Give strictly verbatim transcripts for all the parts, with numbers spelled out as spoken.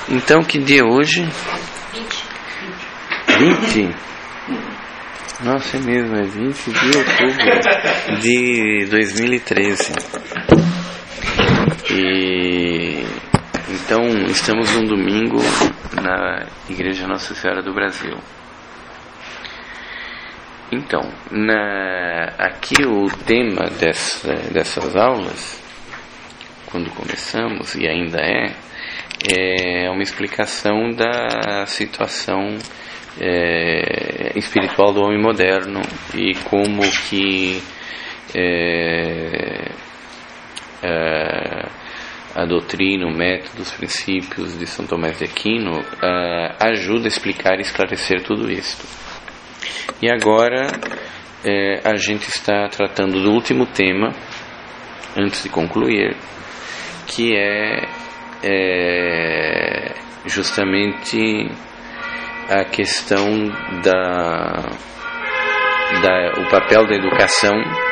Então, que dia é hoje? vinte? Nossa, é mesmo, é vinte de outubro de dois mil e treze. E então, estamos num domingo na Igreja Nossa Senhora do Brasil. Então, na, aqui o tema dessa, dessas aulas, quando começamos, e ainda é, é uma explicação da situação é, espiritual do homem moderno e como que é, é, a doutrina, o método, os princípios de São Tomás de Aquino é, ajuda a explicar e esclarecer tudo isso. E agora é, a gente está tratando do último tema, antes de concluir, que é, é justamente a questão da, da o papel da educação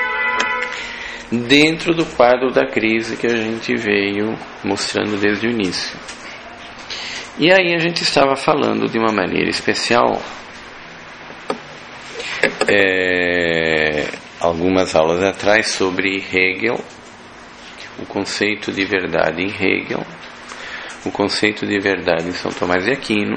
dentro do quadro da crise que a gente veio mostrando desde o início. E aí a gente estava falando de uma maneira especial é, algumas aulas atrás sobre Hegel, o conceito de verdade em Hegel, o conceito de verdade em São Tomás de Aquino,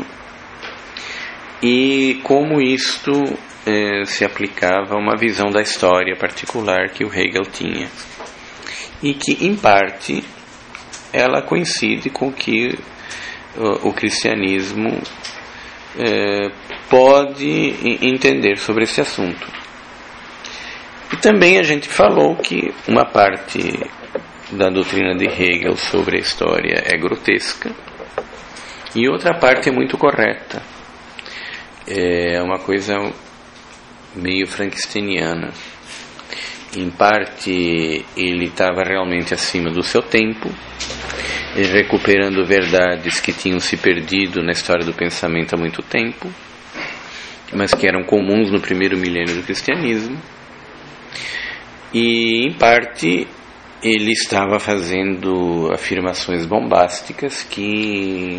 e como isto eh, se aplicava a uma visão da história particular que o Hegel tinha, e que, em parte, ela coincide com o que o, o cristianismo eh, pode entender sobre esse assunto. E também a gente falou que uma parte da doutrina de Hegel sobre a história é grotesca e outra parte é muito correta. É uma coisa meio frankensteiniana. Em parte ele estava realmente acima do seu tempo, recuperando verdades que tinham se perdido na história do pensamento há muito tempo, mas que eram comuns no primeiro milênio do cristianismo. E em parte ele estava fazendo afirmações bombásticas que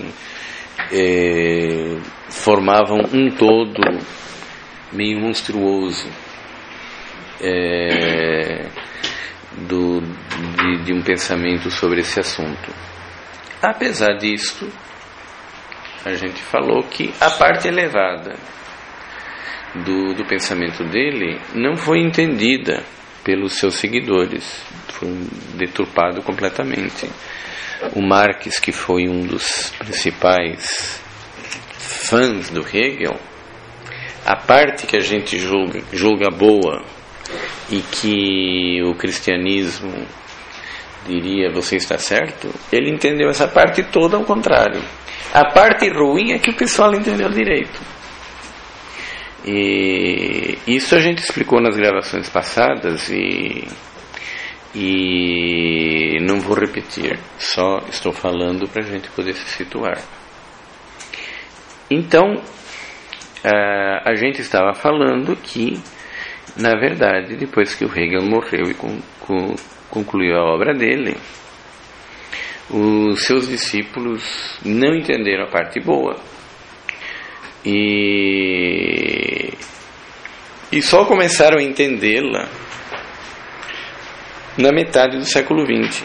é, formavam um todo meio monstruoso é, do, de, de um pensamento sobre esse assunto. Apesar disto, a gente falou que a parte elevada do, do pensamento dele não foi entendida pelos seus seguidores, foi deturpado completamente. O Marx, que foi um dos principais fãs do Hegel, a parte que a gente julga, julga boa e que o cristianismo diria você está certo, ele entendeu essa parte toda ao contrário. A parte ruim é que o pessoal entendeu direito. E isso a gente explicou nas gravações passadas e, e não vou repetir, só estou falando para a gente poder se situar. Então, a, a gente estava falando que, na verdade, depois que o Hegel morreu e com, com, concluiu a obra dele, os seus discípulos não entenderam a parte boa. E, e só começaram a entendê-la na metade do século vinte.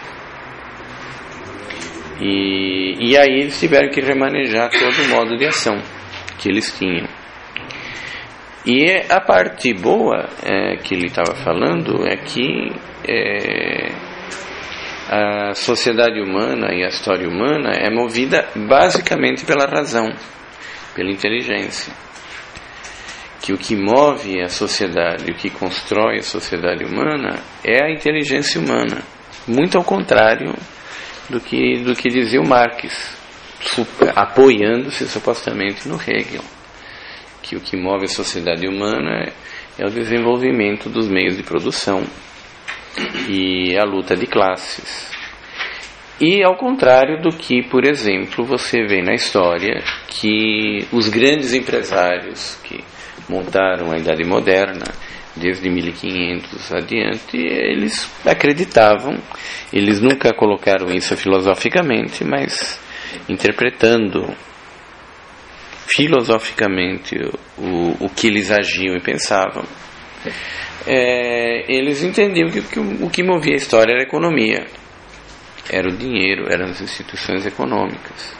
E, e aí eles tiveram que remanejar todo o modo de ação que eles tinham. E a parte boa é, que ele estava falando é que é, a sociedade humana e a história humana é movida basicamente pela razão, pela inteligência, que o que move a sociedade, o que constrói a sociedade humana é a inteligência humana, muito ao contrário do que, do que dizia o Marx, apoiando-se supostamente no Hegel, que o que move a sociedade humana é o desenvolvimento dos meios de produção e a luta de classes. E ao contrário do que, por exemplo, você vê na história que os grandes empresários que montaram a Idade Moderna, desde mil e quinhentos adiante, eles acreditavam, eles nunca colocaram isso filosoficamente, mas interpretando filosoficamente o, o que eles agiam e pensavam, é, eles entendiam que, que o, o que movia a história era a economia, era o dinheiro, eram as instituições econômicas.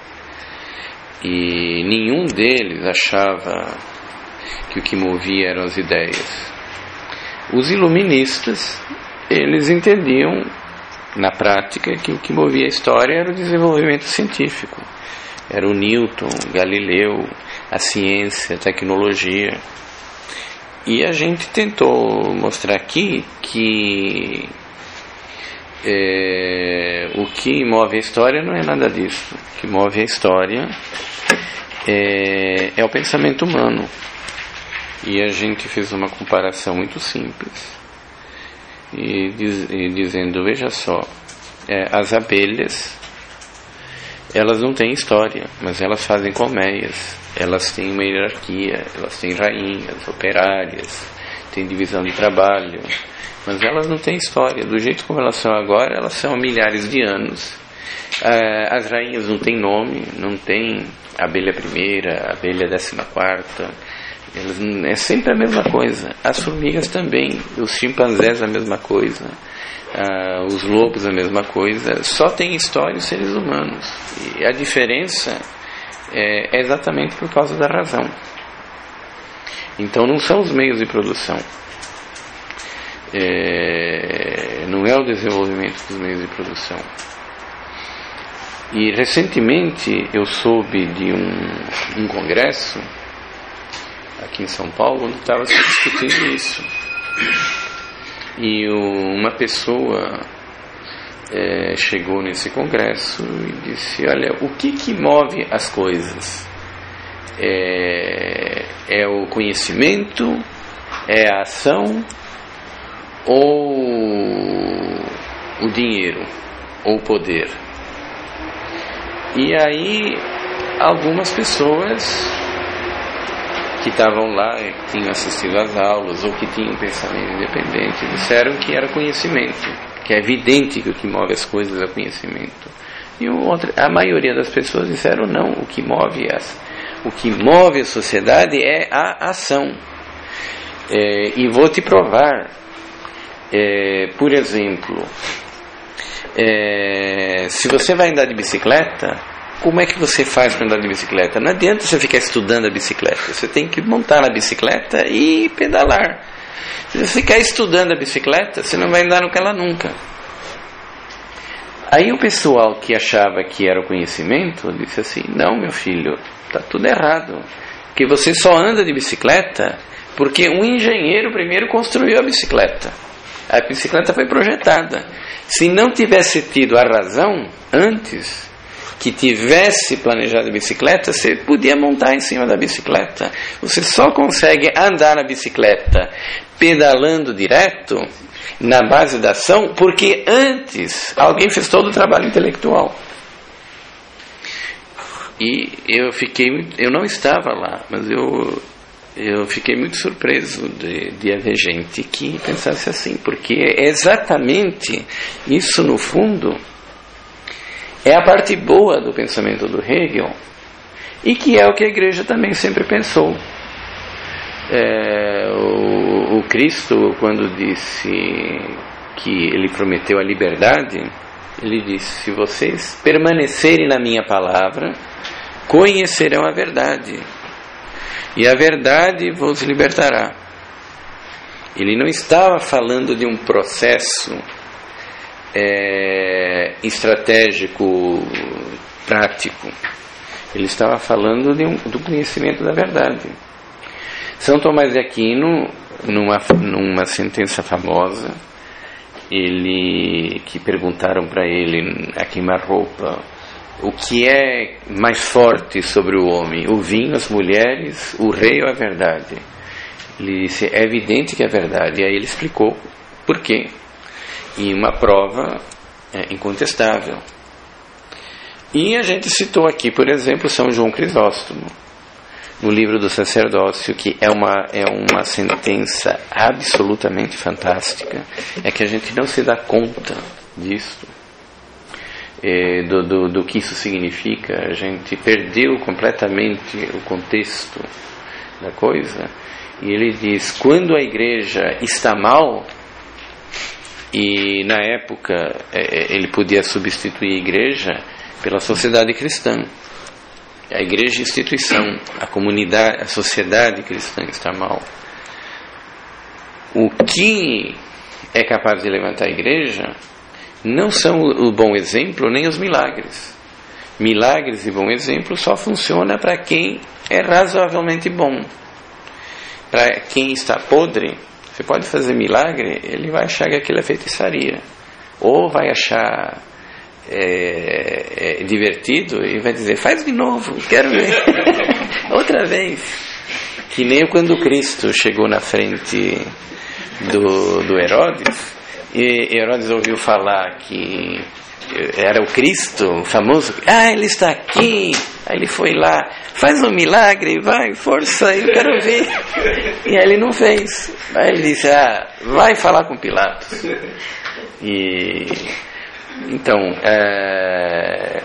E nenhum deles achava que o que movia eram as ideias. Os iluministas, eles entendiam na prática que o que movia a história era o desenvolvimento científico. Era o Newton, Galileu, a ciência, a tecnologia. E a gente tentou mostrar aqui que é, o que move a história não é nada disso. O que move a história é, é o pensamento humano. E a gente fez uma comparação muito simples, e, diz, e dizendo, veja só, é, as abelhas, elas não têm história, mas elas fazem colmeias, elas têm uma hierarquia, elas têm rainhas, operárias, têm divisão de trabalho, mas elas não têm história. Do jeito como elas são agora, elas são há milhares de anos. É, as rainhas não têm nome, não tem abelha primeira, abelha décima quarta. Elas, é sempre a mesma coisa. As formigas também, os chimpanzés a mesma coisa, ah, os lobos a mesma coisa. Só tem história os seres humanos. E a diferença é, é exatamente por causa da razão. Então não são os meios de produção, é, não é o desenvolvimento dos meios de produção. E recentemente eu soube de um, um congresso aqui em São Paulo, onde estava se discutindo isso. E uma pessoa é, chegou nesse congresso e disse, olha, o que que move as coisas? É, é o conhecimento, é a ação, ou o dinheiro, ou o poder? E aí algumas pessoas que estavam lá, que tinham assistido às aulas ou que tinham pensamento independente, disseram que era conhecimento, que é evidente que o que move as coisas é o conhecimento. E o outro, a maioria das pessoas disseram não, o que move as, o que move a sociedade é a ação. É, e vou te provar, é, por exemplo, é, se você vai andar de bicicleta, como é que você faz para andar de bicicleta? Não adianta você ficar estudando a bicicleta. Você tem que montar na bicicleta e pedalar. Se você ficar estudando a bicicleta, você não vai andar nela nunca. Aí o pessoal que achava que era o conhecimento disse assim, não, meu filho, está tudo errado. Porque você só anda de bicicleta porque um engenheiro primeiro construiu a bicicleta. A bicicleta foi projetada. Se não tivesse tido a razão antes, que tivesse planejado a bicicleta, você podia montar em cima da bicicleta. Você só consegue andar na bicicleta pedalando direto, na base da ação, porque antes alguém fez todo o trabalho intelectual. E eu fiquei, eu não estava lá, mas eu, eu fiquei muito surpreso de, de haver gente que pensasse assim, porque é exatamente isso, no fundo, é a parte boa do pensamento do Hegel, e que é o que a igreja também sempre pensou. É, o, o Cristo, quando disse que ele prometeu a liberdade, ele disse, se vocês permanecerem na minha palavra, conhecerão a verdade, e a verdade vos libertará. Ele não estava falando de um processo É, estratégico, prático. Ele estava falando de um, do conhecimento da verdade. São Tomás de Aquino, numa, numa sentença famosa, ele, que perguntaram para ele a queima-roupa, o que é mais forte sobre o homem, o vinho, as mulheres, o rei ou a verdade? Ele disse, é evidente que é verdade. E aí ele explicou por quê. E uma prova é, incontestável. E a gente citou aqui, por exemplo, São João Crisóstomo, no livro do sacerdócio, que é uma, é uma sentença absolutamente fantástica. É que a gente não se dá conta disso. eh, do, do, do que isso significa. A gente perdeu completamente o contexto da coisa. E ele diz, quando a igreja está mal, e na época eh, ele podia substituir a igreja pela sociedade cristã. A igreja é instituição, a comunidade, a sociedade cristã está mal. O que é capaz de levantar a igreja não são o bom exemplo nem os milagres. Milagres e bom exemplo só funciona para quem é razoavelmente bom. Para quem está podre, você pode fazer milagre, ele vai achar que aquilo é feitiçaria, ou vai achar é, é, divertido e vai dizer, faz de novo, quero ver outra vez. Que nem quando Cristo chegou na frente do, do Herodes, e Herodes ouviu falar que era o Cristo, o famoso, ah, ele está aqui. Aí ele foi lá, faz um milagre, vai, força, eu quero ver. E aí ele não fez. Aí ele disse, ah, vai falar com Pilatos. E então é,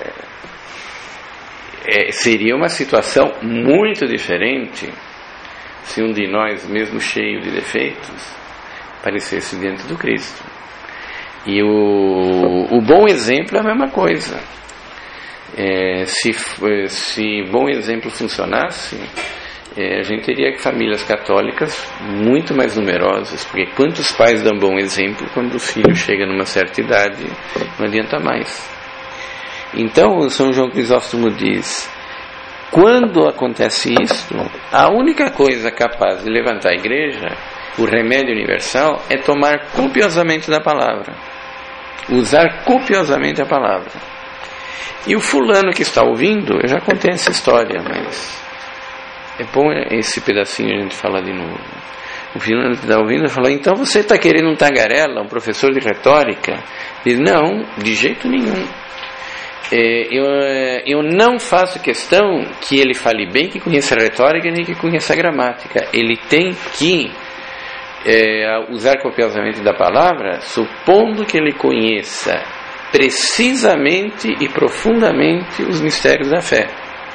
é, seria uma situação muito diferente se um de nós, mesmo cheio de defeitos, aparecesse diante do Cristo. E o, o bom exemplo é a mesma coisa. É, se, se bom exemplo funcionasse, é, a gente teria famílias católicas muito mais numerosas, porque quantos pais dão bom exemplo quando o filho chega numa certa idade, não adianta mais. Então São João Crisóstomo diz, quando acontece isto, a única coisa capaz de levantar a igreja, o remédio universal, é tomar copiosamente da palavra, usar copiosamente a palavra. E o fulano que está ouvindo, eu já contei essa história, mas é bom esse pedacinho a gente falar de novo. O fulano que está ouvindo falou, então você está querendo um tagarela, um professor de retórica? Diz, não, de jeito nenhum. É, eu, eu não faço questão que ele fale bem, que conheça a retórica, nem que conheça a gramática. Ele tem que é, usar copiosamente da palavra, supondo que ele conheça precisamente e profundamente os mistérios da fé.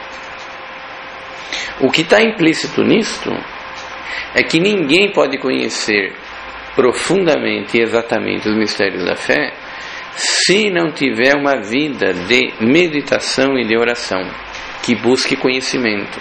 O que está implícito nisto é que ninguém pode conhecer profundamente e exatamente os mistérios da fé se não tiver uma vida de meditação e de oração que busque conhecimento.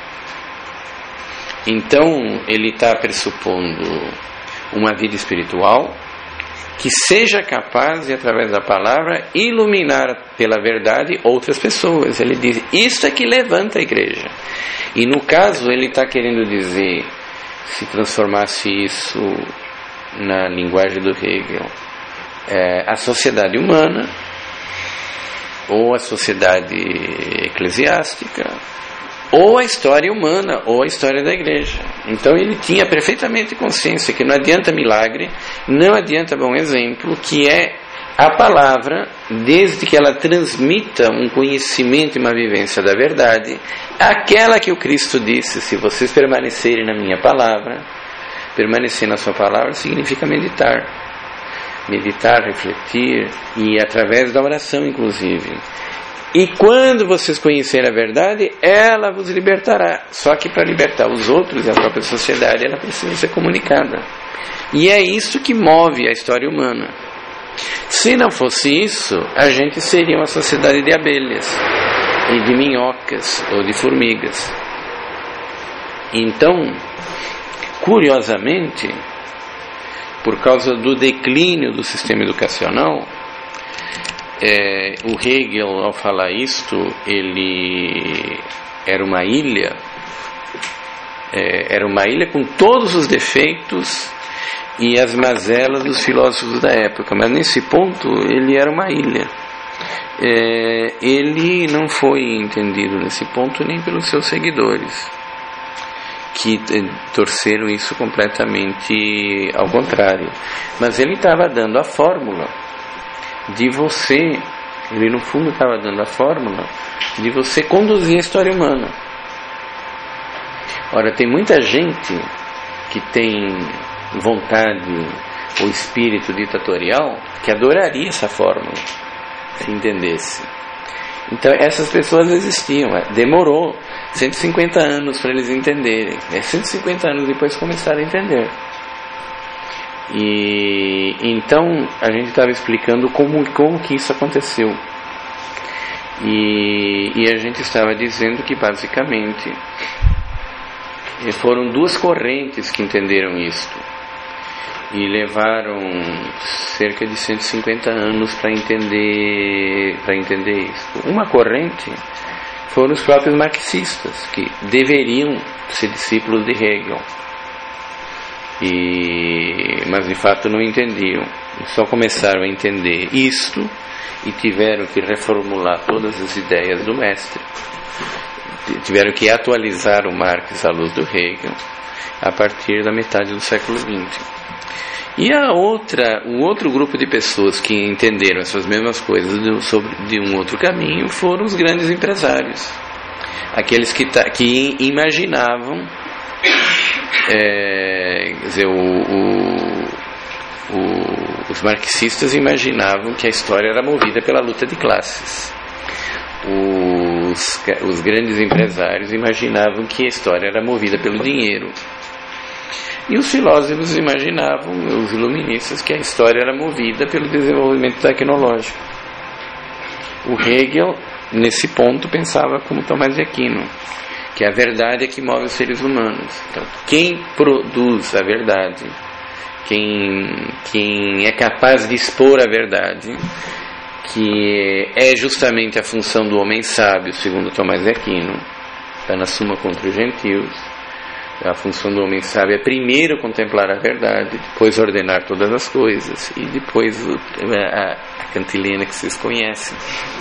Então ele está pressupondo uma vida espiritual que seja capaz de, através da palavra, iluminar pela verdade outras pessoas. Ele diz, isto é que levanta a igreja. E no caso ele está querendo dizer, se transformasse isso na linguagem do Hegel, é, a sociedade humana, ou a sociedade eclesiástica, ou a história humana, ou a história da igreja. Então ele tinha perfeitamente consciência que não adianta milagre, não adianta bom exemplo, que é a palavra, desde que ela transmita um conhecimento e uma vivência da verdade, aquela que o Cristo disse, se vocês permanecerem na minha palavra, permanecer na sua palavra significa meditar. Meditar, refletir, e através da oração inclusive. E quando vocês conhecerem a verdade, ela vos libertará. Só que para libertar os outros e a própria sociedade, ela precisa ser comunicada. E é isso que move a história humana. Se não fosse isso, a gente seria uma sociedade de abelhas, e de minhocas, ou de formigas. Então, curiosamente, por causa do declínio do sistema educacional, É, o Hegel, ao falar isto, ele era uma ilha, é, era uma ilha com todos os defeitos e as mazelas dos filósofos da época, mas nesse ponto ele era uma ilha. É, ele não foi entendido nesse ponto nem pelos seus seguidores, que torceram isso completamente ao contrário, mas ele estava dando a fórmula de você, ele no fundo estava dando a fórmula de você conduzir a história humana. Ora, tem muita gente que tem vontade ou espírito ditatorial que adoraria essa fórmula. se entendesse. Então essas pessoas existiam, demorou cento e cinquenta anos para eles entenderem, é, cento e cinquenta anos depois começaram a entender. E então a gente estava explicando como, como que isso aconteceu. E, e a gente estava dizendo que basicamente foram duas correntes que entenderam isto e levaram cerca de cento e cinquenta anos para entender para entender isso. Uma corrente foram os próprios marxistas, que deveriam ser discípulos de Hegel, e, mas de fato não entendiam. Só começaram a entender isto e tiveram que reformular todas as ideias do mestre, tiveram que atualizar o Marx à luz do Hegel a partir da metade do século vinte. E a outra, um outro grupo de pessoas que entenderam essas mesmas coisas de, sobre, de um outro caminho foram os grandes empresários, aqueles que, ta, que imaginavam, é, quer dizer, o, o, o, os marxistas imaginavam que a história era movida pela luta de classes. Os, os grandes empresários imaginavam que a história era movida pelo dinheiro. E os filósofos imaginavam, os iluministas, que a história era movida pelo desenvolvimento tecnológico. O Hegel, nesse ponto, pensava como Tomás de Aquino, que a verdade é que move os seres humanos. Então, quem produz a verdade, quem, quem é capaz de expor a verdade, que é justamente a função do homem sábio, segundo Tomás de Aquino, está na Suma contra os Gentios. A função do homem sábio é primeiro contemplar a verdade, depois ordenar todas as coisas, e depois a, a cantilena que vocês conhecem.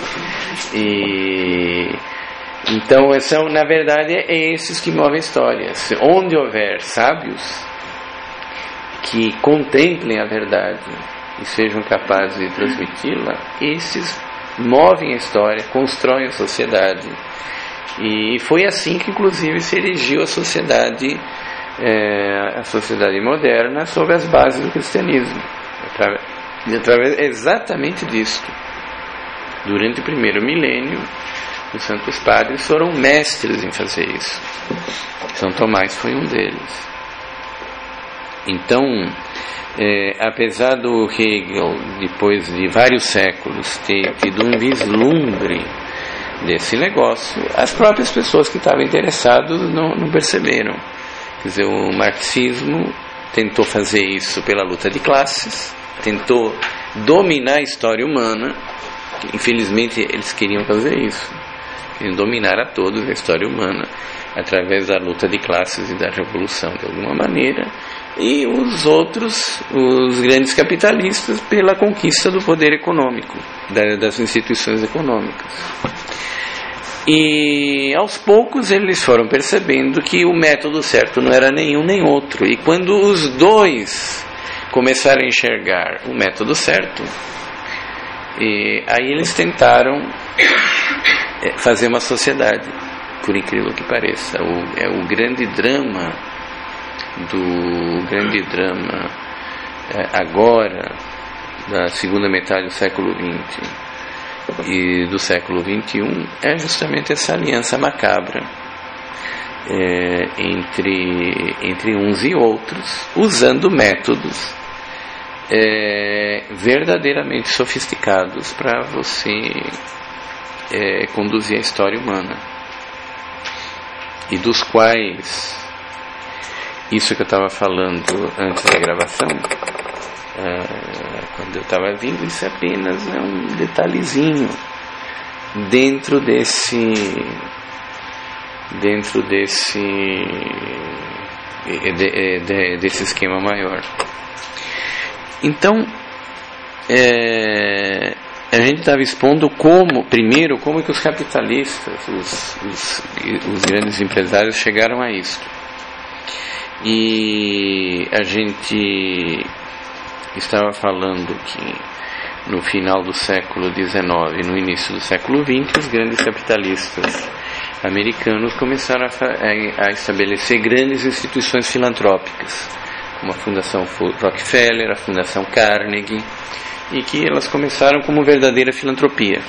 E então, são, na verdade, é esses que movem a história. Onde houver sábios que contemplem a verdade e sejam capazes de transmiti-la, esses movem a história, constroem a sociedade. E foi assim que, inclusive, se erigiu a sociedade, é, a sociedade moderna, sobre as bases do cristianismo, através, através exatamente disto. Durante o primeiro milênio, os santos padres foram mestres em fazer isso. São Tomás foi um deles. Então, é, apesar do Hegel, depois de vários séculos, ter tido um vislumbre desse negócio, as próprias pessoas que estavam interessadas não, não perceberam. Quer dizer, o marxismo tentou fazer isso pela luta de classes, tentou dominar a história humana. Infelizmente eles queriam fazer isso, queriam dominar a todos a história humana através da luta de classes e da revolução de alguma maneira, e os outros, os grandes capitalistas, pela conquista do poder econômico, das instituições econômicas. E aos poucos eles foram percebendo que o método certo não era nenhum nem outro, e quando os dois começaram a enxergar o método certo, e aí eles tentaram fazer uma sociedade, por incrível que pareça. O, é o grande drama do grande drama é, agora da segunda metade do século vinte e do século vinte e um é justamente essa aliança macabra é, entre entre uns e outros, usando métodos é, verdadeiramente sofisticados para você é, conduzir a história humana, e dos quais isso que eu estava falando antes da gravação, é, quando eu estava vindo, isso é apenas é um detalhezinho dentro desse dentro desse de, de, desse esquema maior. Então, é, a gente estava expondo como, primeiro, como que os capitalistas, os, os, os grandes empresários chegaram a isso. E a gente estava falando que no final do século dezenove, no início do século vinte, os grandes capitalistas americanos começaram a, a estabelecer grandes instituições filantrópicas, como a Fundação Rockefeller, a Fundação Carnegie, e que elas começaram como verdadeira filantropia.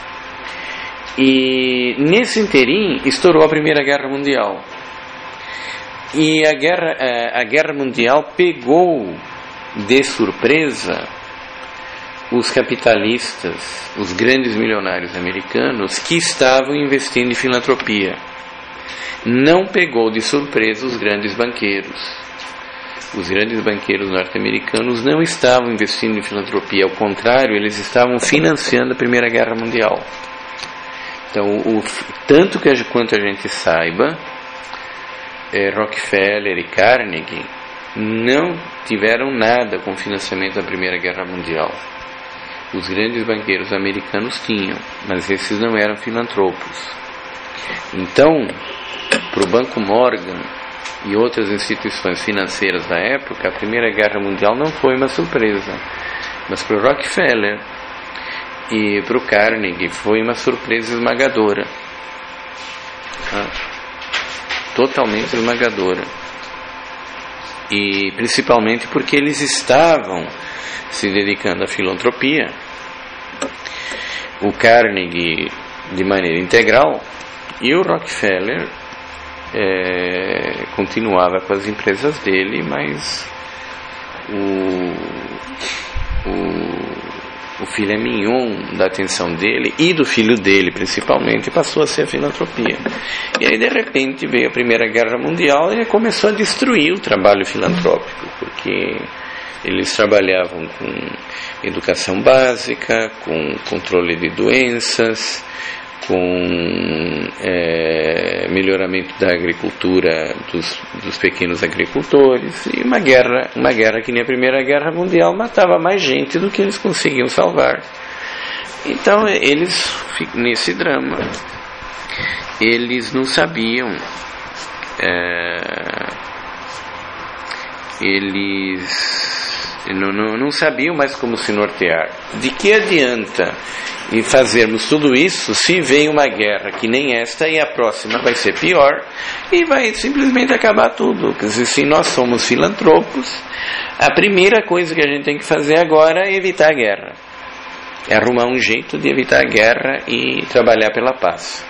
E nesse interim estourou a Primeira Guerra Mundial. E a guerra, a guerra mundial pegou de surpresa os capitalistas, os grandes milionários americanos que estavam investindo em filantropia. Não pegou de surpresa os grandes banqueiros. Os grandes banqueiros norte-americanos não estavam investindo em filantropia, ao contrário, eles estavam financiando a Primeira Guerra Mundial. Então, o, tanto que a, quanto a gente saiba, é, Rockefeller e Carnegie não tiveram nada com o financiamento da Primeira Guerra Mundial. Os grandes banqueiros americanos tinham, mas esses não eram filantropos. Então, para o Banco Morgan e outras instituições financeiras da época, a Primeira Guerra Mundial não foi uma surpresa, mas para o Rockefeller e para o Carnegie foi uma surpresa esmagadora, tá? Totalmente esmagadora, e principalmente porque eles estavam se dedicando à filantropia, o Carnegie de maneira integral, e o Rockefeller é, continuava com as empresas dele, mas o, o, o filé mignon da atenção dele e do filho dele principalmente passou a ser a filantropia. E aí de repente veio a Primeira Guerra Mundial e começou a destruir o trabalho filantrópico, porque eles trabalhavam com educação básica, com controle de doenças, com é, melhoramento da agricultura dos, dos pequenos agricultores, e uma guerra, uma guerra que nem a Primeira Guerra Mundial matava mais gente do que eles conseguiam salvar. Então eles, nesse drama, eles não sabiam, é, eles não, não, não sabiam mais como se nortear. De que adianta e fazermos tudo isso se vem uma guerra que nem esta e a próxima vai ser pior e vai simplesmente acabar tudo? Quer dizer, se nós somos filantropos, a primeira coisa que a gente tem que fazer agora é evitar a guerra, é arrumar um jeito de evitar a guerra e trabalhar pela paz.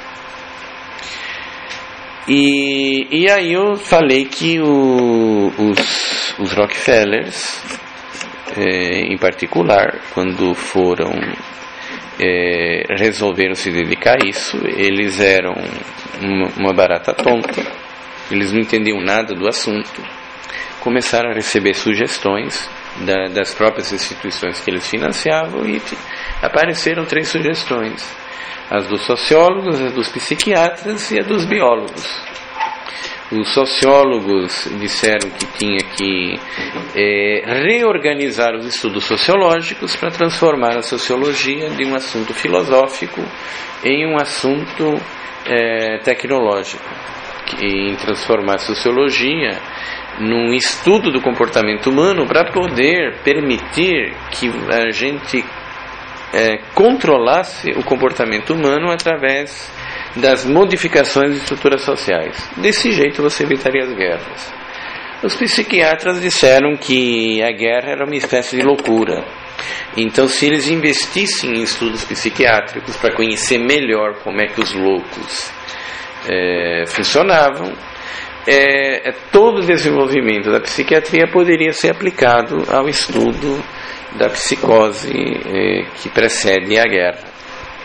E, e aí eu falei que o, os, os Rockefellers, é, em particular, quando foram É, resolveram se dedicar a isso, eles eram uma, uma barata tonta, eles não entendiam nada do assunto, começaram a receber sugestões da, das próprias instituições que eles financiavam, e apareceram três sugestões: as dos sociólogos, as dos psiquiatras e a dos biólogos. Os sociólogos disseram que tinha que é, reorganizar os estudos sociológicos para transformar a sociologia de um assunto filosófico em um assunto é, tecnológico, em transformar a sociologia num estudo do comportamento humano para poder permitir que a gente é, controlasse o comportamento humano através das modificações de estruturas sociais. Desse jeito você evitaria as guerras. Os psiquiatras disseram que a guerra era uma espécie de loucura. Então, se eles investissem em estudos psiquiátricos para conhecer melhor como é que os loucos é, funcionavam, é, todo o desenvolvimento da psiquiatria poderia ser aplicado ao estudo da psicose é, que precede a guerra.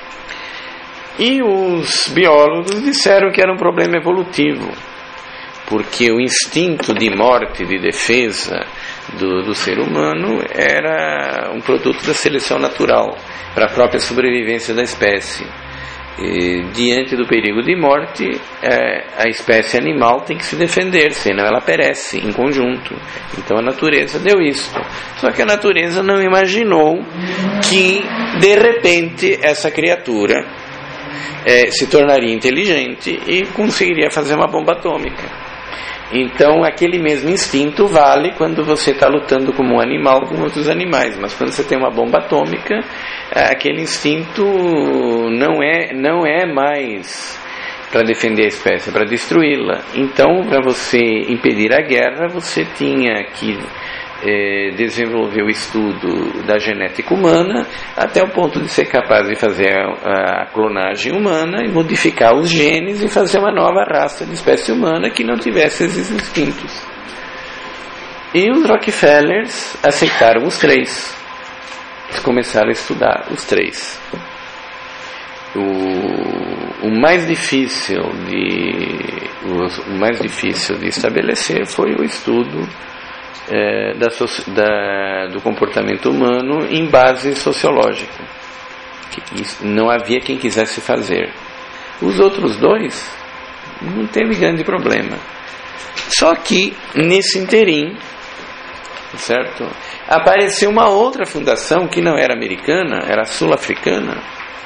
E os biólogos disseram que era um problema evolutivo, porque o instinto de morte, de defesa do, do ser humano era um produto da seleção natural para a própria sobrevivência da espécie. E, diante do perigo de morte, é, a espécie animal tem que se defender, senão ela perece em conjunto. Então a natureza deu isso. Só que a natureza não imaginou que, de repente, essa criatura É, se tornaria inteligente e conseguiria fazer uma bomba atômica. Então aquele mesmo instinto vale quando você está lutando como um animal com outros animais, mas quando você tem uma bomba atômica, aquele instinto não é, não é mais para defender a espécie, é para destruí-la. Então, para você impedir a guerra, você tinha que eh, desenvolveu o estudo da genética humana até o ponto de ser capaz de fazer a, a clonagem humana e modificar os genes e fazer uma nova raça de espécie humana que não tivesse esses instintos. E os Rockefellers aceitaram os três. Eles começaram a estudar os três. O, o mais difícil de o, o mais difícil de estabelecer foi o estudo é, da, da, do comportamento humano em base sociológica. Que não havia quem quisesse fazer. Os outros dois não teve grande problema. Só que nesse interim, certo? Apareceu uma outra fundação que não era americana, era sul-africana,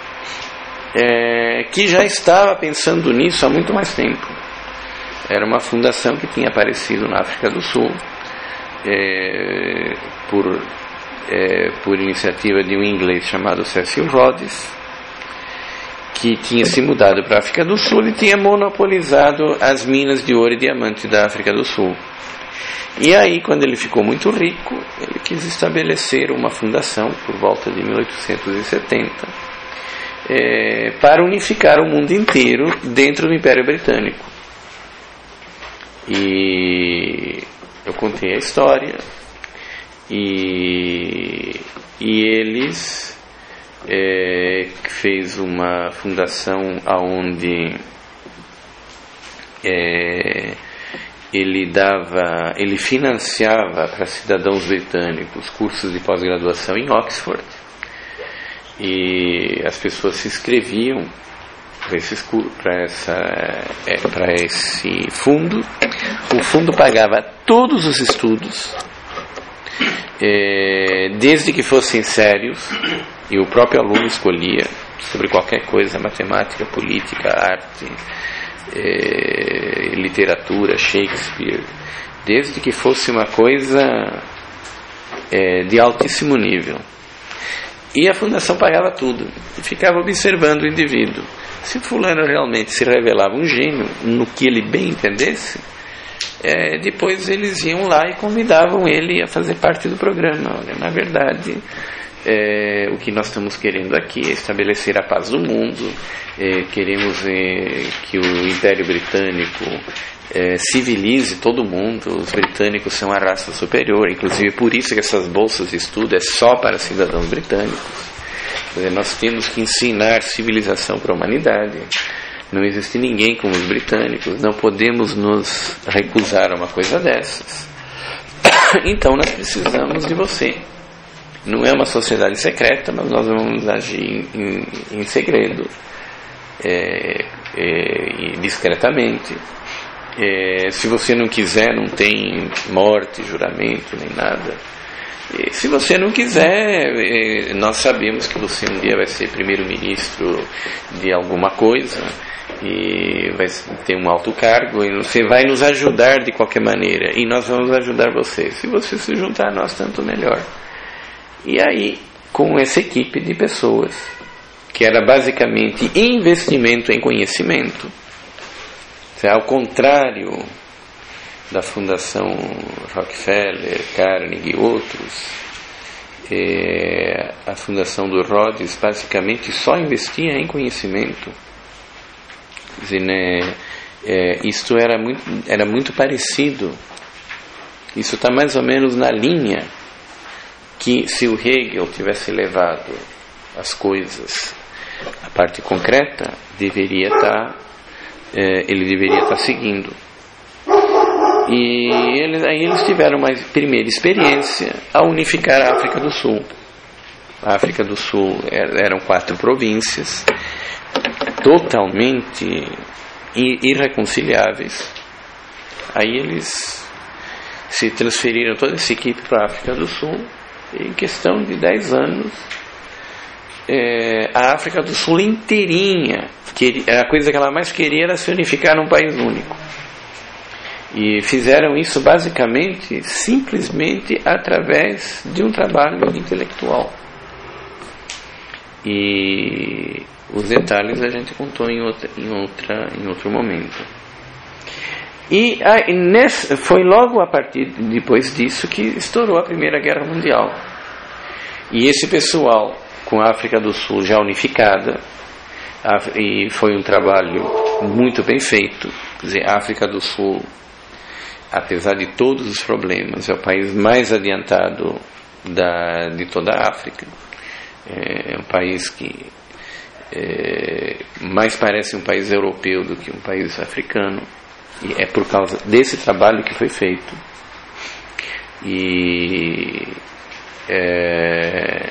é, que já estava pensando nisso há muito mais tempo. Era uma fundação que tinha aparecido na África do Sul é, por, é, por iniciativa de um inglês chamado Cecil Rhodes, que tinha se mudado para a África do Sul e tinha monopolizado as minas de ouro e diamante da África do Sul. E aí, quando ele ficou muito rico, ele quis estabelecer uma fundação por volta de mil oitocentos e setenta é, para unificar o mundo inteiro dentro do Império Britânico. E eu contei a história e, e eles é, fez uma fundação aonde é, ele dava, ele financiava para cidadãos britânicos cursos de pós-graduação em Oxford, e as pessoas se inscreviam para esse, para essa, para esse fundo. O fundo pagava todos os estudos, é, desde que fossem sérios, e o próprio aluno escolhia sobre qualquer coisa: matemática, política, arte, É, literatura, Shakespeare, desde que fosse uma coisa é, de altíssimo nível. E a fundação pagava tudo e ficava observando o indivíduo. Se fulano realmente se revelava um gênio no que ele bem entendesse, é, depois eles iam lá e convidavam ele a fazer parte do programa. Olha, na verdade, É, o que nós estamos querendo aqui é estabelecer a paz do mundo, é, queremos é, que o Império Britânico é, civilize todo mundo. Os britânicos são a raça superior, inclusive por isso que essas bolsas de estudo é só para cidadãos britânicos. Quer dizer, nós temos que ensinar civilização para a humanidade. Não existe ninguém como os britânicos, não podemos nos recusar a uma coisa dessas. Então nós precisamos de você. Não é uma sociedade secreta, mas nós vamos agir em, em segredo, é, é, discretamente. É, se você não quiser, não tem morte, juramento, nem nada. E se você não quiser, é, nós sabemos que você um dia vai ser primeiro-ministro de alguma coisa e vai ter um alto cargo, e você vai nos ajudar de qualquer maneira, e nós vamos ajudar você. Se você se juntar a nós, tanto melhor. E aí, com essa equipe de pessoas, que era basicamente investimento em conhecimento, ao contrário da Fundação Rockefeller, Carnegie e outros, é, a Fundação do Rhodes basicamente só investia em conhecimento. Quer dizer, né, é, isto era muito, era muito parecido, isso está mais ou menos na linha que, se o Hegel tivesse levado as coisas, a parte concreta, deveria estar, é, ele deveria estar seguindo. E eles, aí eles tiveram uma primeira experiência a unificar a África do Sul. A África do Sul eram quatro províncias totalmente irreconciliáveis. Aí eles se transferiram toda essa equipe para a África do Sul. Em questão de dez anos, é, a África do Sul inteirinha, que a coisa que ela mais queria era se unificar num país único. E fizeram isso basicamente, simplesmente através de um trabalho intelectual. E os detalhes a gente contou em, outra, em, outra, em outro momento. E a, nesse, foi logo a partir depois disso que estourou a Primeira Guerra Mundial. E esse pessoal, com a África do Sul já unificada, a, e foi um trabalho muito bem feito. Quer dizer, a África do Sul, apesar de todos os problemas, é o país mais adiantado da, de toda a África. É um país que é, mais parece um país europeu do que um país africano. E é por causa desse trabalho que foi feito. E, é,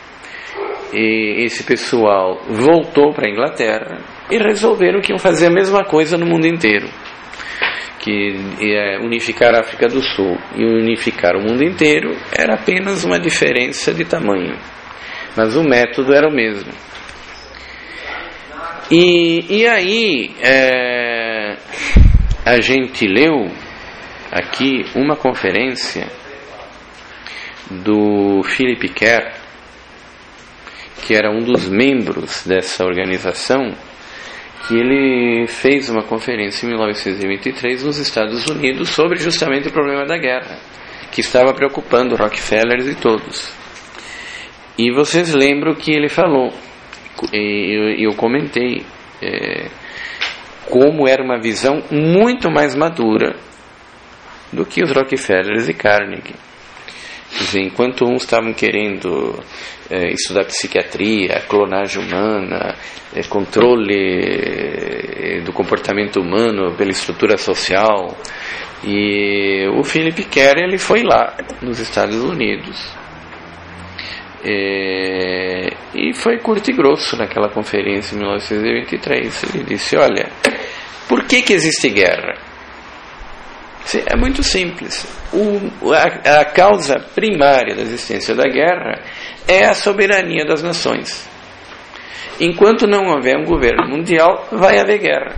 e esse pessoal voltou para a Inglaterra e resolveram que iam fazer a mesma coisa no mundo inteiro, que é unificar a África do Sul e unificar o mundo inteiro. Era apenas uma diferença de tamanho, mas o método era o mesmo. E, e aí é, a gente leu aqui uma conferência do Philip Kerr, que era um dos membros dessa organização, que ele fez uma conferência em mil novecentos e vinte e três nos Estados Unidos sobre justamente o problema da guerra, que estava preocupando Rockefeller e todos. E vocês lembram que ele falou, e eu, eu comentei, é, como era uma visão muito mais madura do que os Rockefellers e Carnegie. Quer dizer, enquanto uns estavam querendo é, estudar psiquiatria, clonagem humana, é, controle é, do comportamento humano pela estrutura social, e o Philip Kerr, ele foi lá nos Estados Unidos é, e foi curto e grosso naquela conferência em mil novecentos e vinte e três. Ele disse: olha, por que que existe guerra? É muito simples. O, a, a causa primária da existência da guerra é a soberania das nações. Enquanto não houver um governo mundial, vai haver guerra.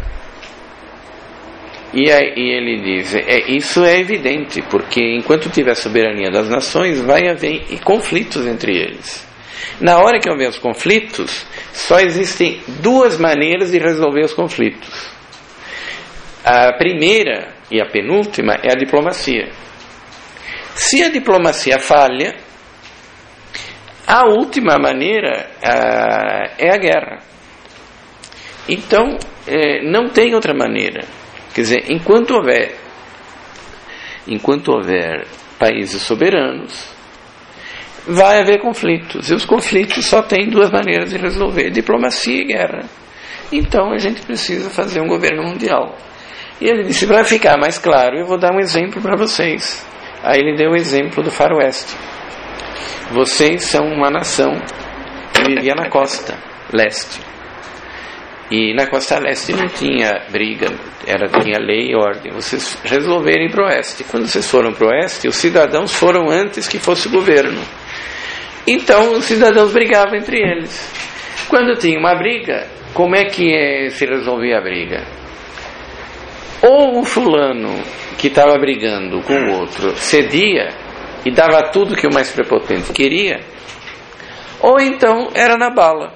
E, aí, e ele diz, é, isso é evidente, porque enquanto tiver soberania das nações, vai haver conflitos entre eles. Na hora que houver os conflitos, só existem duas maneiras de resolver os conflitos. A primeira e a penúltima é a diplomacia. Se a diplomacia falha, a última maneira a, é a guerra. Então, é, não tem outra maneira. Quer dizer, enquanto houver, enquanto houver países soberanos, vai haver conflitos. E os conflitos só têm duas maneiras de resolver: diplomacia e guerra. Então, a gente precisa fazer um governo mundial. E ele disse, para ficar mais claro, eu vou dar um exemplo para vocês. Aí ele deu o exemplo do faroeste. Vocês são uma nação que vivia na costa leste. E na costa leste não tinha briga, era, tinha lei e ordem. Vocês resolveram ir para o oeste. Quando vocês foram para o oeste, os cidadãos foram antes que fosse o governo. Então os cidadãos brigavam entre eles. Quando tinha uma briga, como é que é, se resolvia a briga? Ou o fulano que estava brigando com o outro cedia e dava tudo que o mais prepotente queria, ou então era na bala.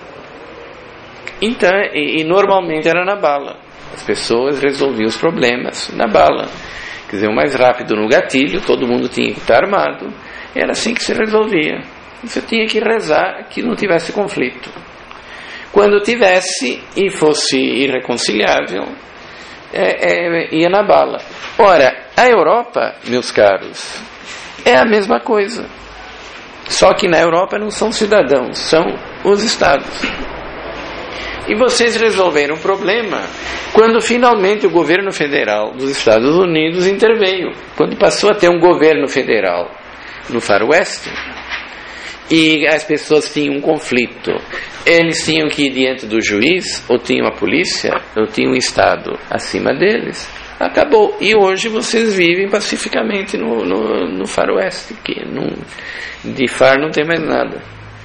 Então, e, e normalmente era na bala. As pessoas resolviam os problemas na bala. Quer dizer, o mais rápido no gatilho, todo mundo tinha que estar armado. Era assim que se resolvia. Você tinha que rezar que não tivesse conflito. Quando tivesse e fosse irreconciliável, É, é, ia na bala. Ora, a Europa, meus caros, é a mesma coisa. Só que na Europa não são cidadãos, são os estados. E vocês resolveram o problema quando finalmente o governo federal dos Estados Unidos interveio. Quando passou a ter um governo federal no faroeste, e as pessoas tinham um conflito, eles tinham que ir diante do juiz, ou tinham a polícia, ou tinham um Estado acima deles. Acabou. E hoje vocês vivem pacificamente no, no, no faroeste, que não, de far não tem mais nada.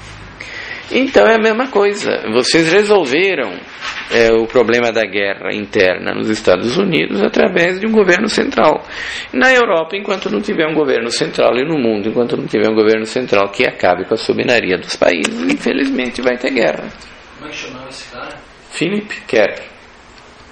Então é a mesma coisa. Vocês resolveram é, o problema da guerra interna nos Estados Unidos através de um governo central. Na Europa, enquanto não tiver um governo central, e no mundo, enquanto não tiver um governo central que acabe com a soberania dos países, infelizmente vai ter guerra. Como é que chamava esse cara? Philip Kerr.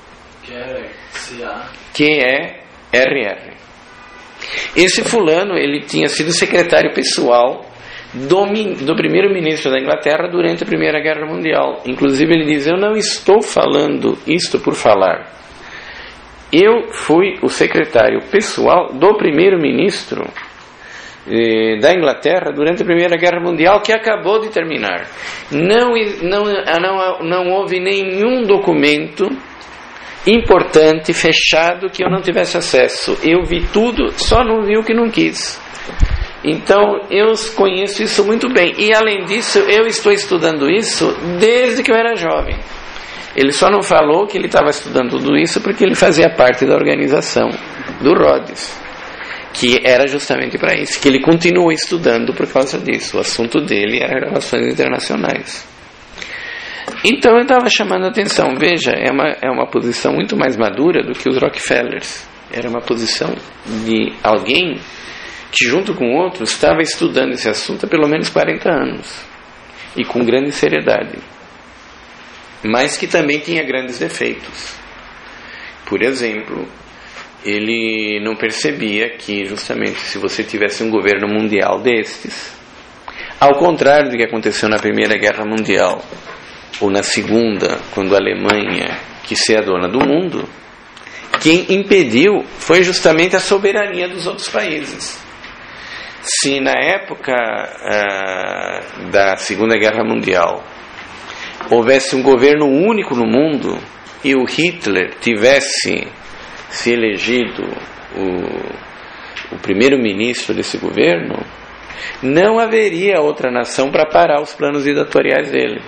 Q E R R. Esse fulano, ele tinha sido secretário pessoal do, do primeiro-ministro da Inglaterra durante a Primeira Guerra Mundial. Inclusive ele diz: eu não estou falando isto por falar. Eu fui o secretário pessoal do primeiro-ministro eh, da Inglaterra durante a Primeira Guerra Mundial, que acabou de terminar. Não, não, não, não houve nenhum documento importante, fechado, que eu não tivesse acesso. Eu vi tudo, só não vi o que não quis. Então eu conheço isso muito bem. E além disso, eu estou estudando isso desde que eu era jovem. Ele só não falou que ele estava estudando tudo isso porque ele fazia parte da organização do Rhodes, que era justamente para isso, que ele continuou estudando por causa disso. O assunto dele era relações internacionais. Então eu estava chamando a atenção. Veja, é uma, é uma posição muito mais madura do que os Rockefellers. Era uma posição de alguém que, junto com outros, estava estudando esse assunto há pelo menos quarenta anos, e com grande seriedade, mas que também tinha grandes defeitos. Por exemplo, ele não percebia que, justamente, se você tivesse um governo mundial destes, ao contrário do que aconteceu na Primeira Guerra Mundial, ou na Segunda, quando a Alemanha quis ser a dona do mundo, quem impediu foi justamente a soberania dos outros países. Se na época ah, da Segunda Guerra Mundial houvesse um governo único no mundo e o Hitler tivesse se elegido o, o primeiro-ministro desse governo, não haveria outra nação para parar os planos ditatoriais dele.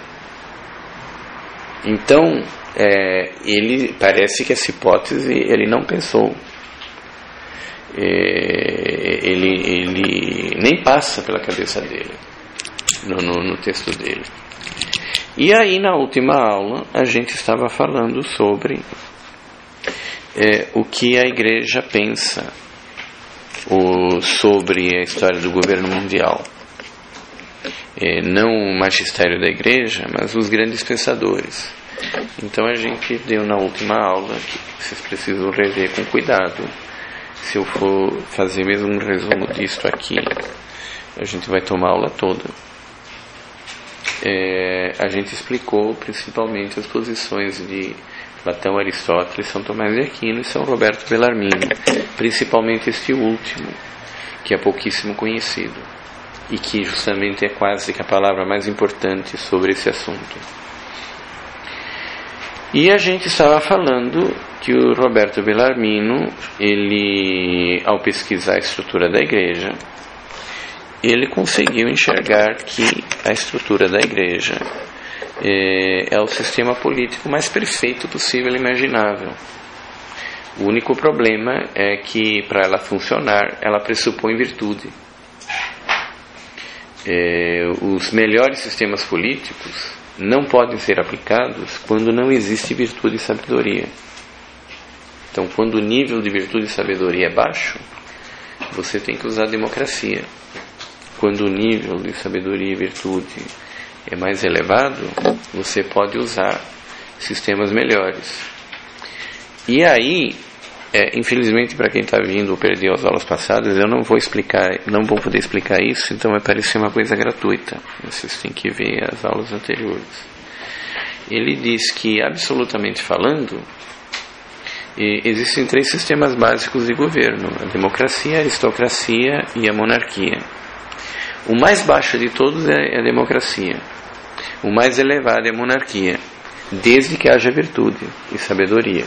Então, é, ele parece que essa hipótese ele não pensou. É, ele, ele nem passa pela cabeça dele no, no, no texto dele. E aí, na última aula, a gente estava falando sobre é, o que a igreja pensa o, sobre a história do governo mundial. É, não o magistério da igreja, mas os grandes pensadores. Então a gente deu na última aula, que vocês precisam rever com cuidado. Se eu for fazer mesmo um resumo disto aqui, a gente vai tomar a aula toda. É, a gente explicou principalmente as posições de Platão, Aristóteles, São Tomás de Aquino e São Roberto Bellarmine, principalmente este último, que é pouquíssimo conhecido e que justamente é quase que a palavra mais importante sobre esse assunto. E a gente estava falando que o Roberto Bellarmino, ele, ao pesquisar a estrutura da igreja, ele conseguiu enxergar que a estrutura da igreja é, é o sistema político mais perfeito possível e imaginável. O único problema é que, para ela funcionar, ela pressupõe virtude. É, os melhores sistemas políticos não podem ser aplicados quando não existe virtude e sabedoria. Então, quando o nível de virtude e sabedoria é baixo, você tem que usar a democracia. Quando o nível de sabedoria e virtude é mais elevado, você pode usar sistemas melhores. E aí, é, infelizmente, para quem está vindo ou perdeu as aulas passadas, eu não vou explicar, não vou poder explicar isso, então vai parecer uma coisa gratuita. Vocês têm que ver as aulas anteriores. Ele diz que, absolutamente falando, existem três sistemas básicos de governo: a democracia, a aristocracia e a monarquia. O mais baixo de todos é a democracia. O mais elevado é a monarquia, desde que haja virtude e sabedoria.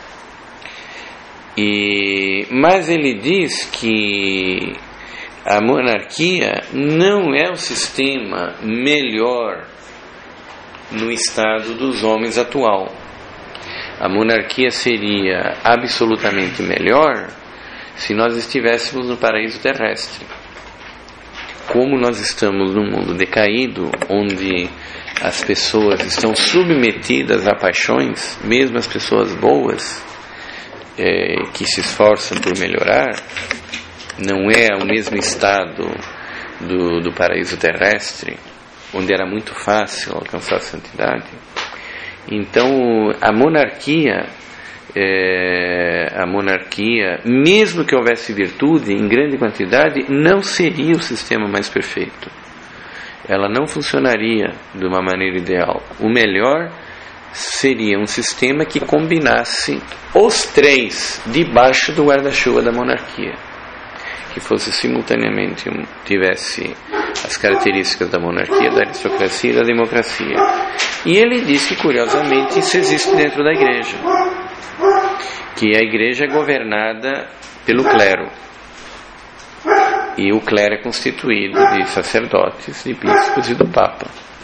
E, mas ele diz que a monarquia não é o sistema melhor no estado dos homens atual. A monarquia seria absolutamente melhor se nós estivéssemos no paraíso terrestre. Como nós estamos num mundo decaído, onde as pessoas estão submetidas a paixões, mesmo as pessoas boas, é, que se esforçam por melhorar, não é o mesmo estado do, do paraíso terrestre, onde era muito fácil alcançar a santidade. Então, a monarquia é, a monarquia, mesmo que houvesse virtude em grande quantidade, não seria o sistema mais perfeito. Ela não funcionaria de uma maneira ideal. O melhor seria um sistema que combinasse os três debaixo do guarda-chuva da monarquia, que fosse simultaneamente, tivesse as características da monarquia, da aristocracia e da democracia. E ele diz que, curiosamente, isso existe dentro da igreja, que a igreja é governada pelo clero, e o clero é constituído de sacerdotes, de bispos e do papa.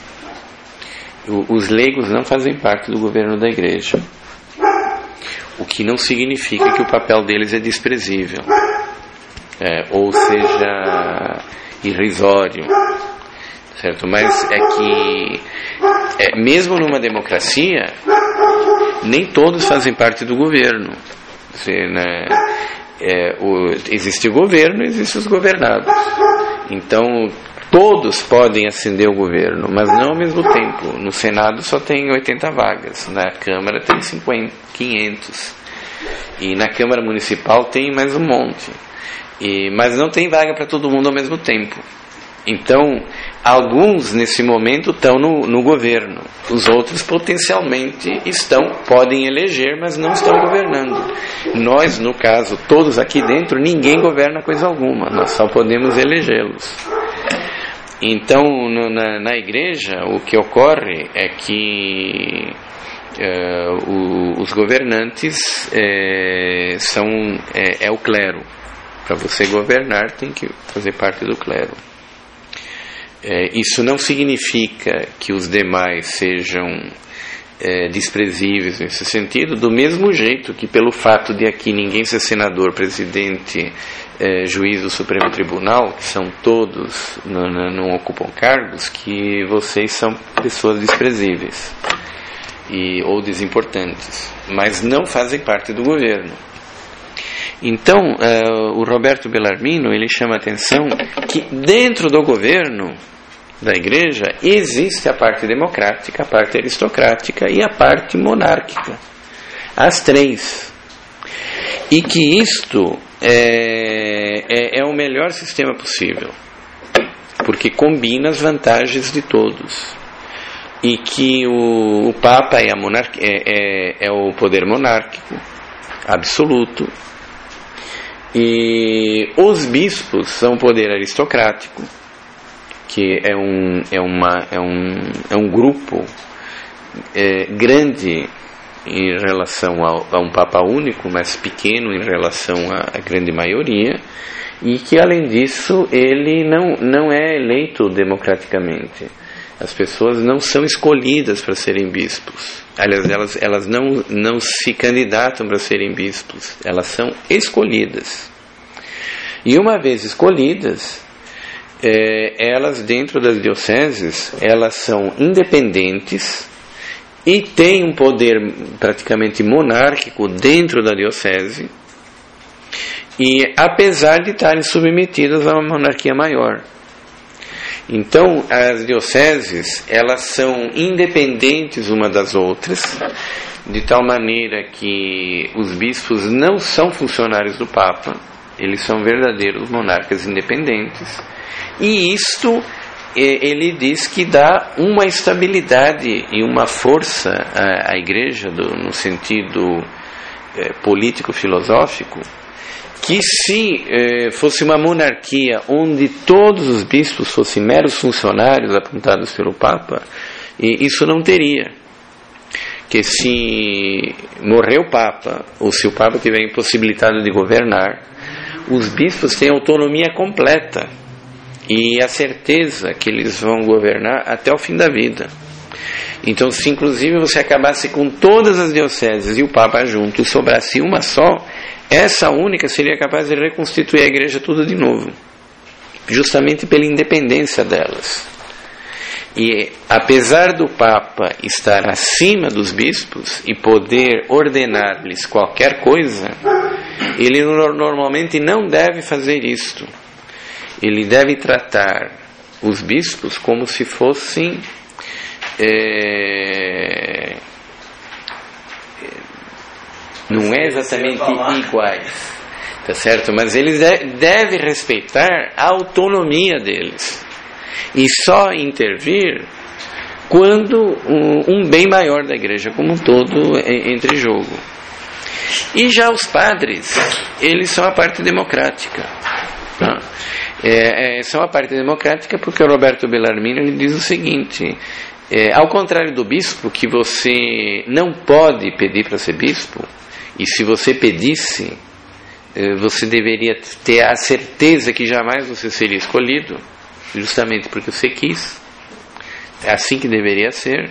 Os leigos não fazem parte do governo da igreja, o que não significa que o papel deles é desprezível, é, ou seja irrisório, certo? Mas é que é, mesmo numa democracia, nem todos fazem parte do governo. Você, né, é, o, existe o governo, existem os governados. Então todos podem ascender o governo, mas não ao mesmo tempo. No Senado só tem oitenta vagas, na Câmara tem cinquenta, quinhentos, e na Câmara Municipal tem mais um monte, e, mas não tem vaga para todo mundo ao mesmo tempo. Então alguns nesse momento estão no, no governo, os outros potencialmente estão, podem eleger, mas não estão governando. Nós, no caso, todos aqui dentro, ninguém governa coisa alguma, nós só podemos elegê-los. Então, no, na, na igreja, o que ocorre é que uh, o, os governantes é, são, é, é o clero. Para você governar, tem que fazer parte do clero. É, isso não significa que os demais sejam é, desprezíveis nesse sentido, do mesmo jeito que, pelo fato de aqui ninguém ser senador, presidente, é, juiz do Supremo Tribunal, que são todos, não, não, não ocupam cargos, que vocês são pessoas desprezíveis e, ou desimportantes, mas não fazem parte do governo. Então, uh, o Roberto Bellarmino, ele chama a atenção que dentro do governo da igreja existe a parte democrática, a parte aristocrática e a parte monárquica, as três, e que isto é, é, é o melhor sistema possível, porque combina as vantagens de todos, e que o, o Papa é, a monarquia, é, é, é o poder monárquico absoluto, e os bispos são o poder aristocrático, que é um, é uma, é um, é um grupo é, grande em relação ao, a um Papa único, mas pequeno em relação à, à grande maioria, e que, além disso, ele não, não é eleito democraticamente. As pessoas não são escolhidas para serem bispos. Aliás, elas, elas não, não se candidatam para serem bispos. Elas são escolhidas. E uma vez escolhidas, é, elas, dentro das dioceses, elas são independentes e têm um poder praticamente monárquico dentro da diocese, e apesar de estarem submetidas a uma monarquia maior. Então, as dioceses, elas são independentes uma das outras, de tal maneira que os bispos não são funcionários do Papa, eles são verdadeiros monarcas independentes, e isto, ele diz que dá uma estabilidade e uma força à, à igreja, do, no sentido é, político-filosófico, que se eh, fosse uma monarquia onde todos os bispos fossem meros funcionários apontados pelo Papa, e isso não teria. Que se morrer o Papa, ou se o Papa tiver impossibilitado de governar, os bispos têm autonomia completa e a certeza que eles vão governar até o fim da vida. Então, se inclusive você acabasse com todas as dioceses e o Papa junto, sobrasse uma só, essa única seria capaz de reconstituir a igreja tudo de novo, justamente pela independência delas. E apesar do Papa estar acima dos bispos e poder ordenar-lhes qualquer coisa, ele normalmente não deve fazer isto. Ele deve tratar os bispos como se fossem é, Não é exatamente iguais, tá certo? Mas eles devem respeitar a autonomia deles e só intervir quando um bem maior da igreja como um todo entre em jogo. E já os padres, eles são a parte democrática, tá? É, é, são a parte democrática porque o Roberto Bellarmino ele diz o seguinte: é, ao contrário do bispo, que você não pode pedir para ser bispo, e se você pedisse, é, você deveria ter a certeza que jamais você seria escolhido, justamente porque você quis. É assim que deveria ser,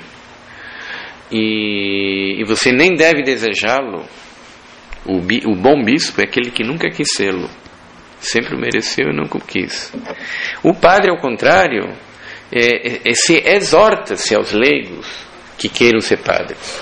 e, e você nem deve desejá-lo. O, bi, o bom bispo é aquele que nunca quis sê-lo, sempre o mereceu e nunca o quis. O padre, ao contrário, é, é, se exorta-se aos leigos que queiram ser padres,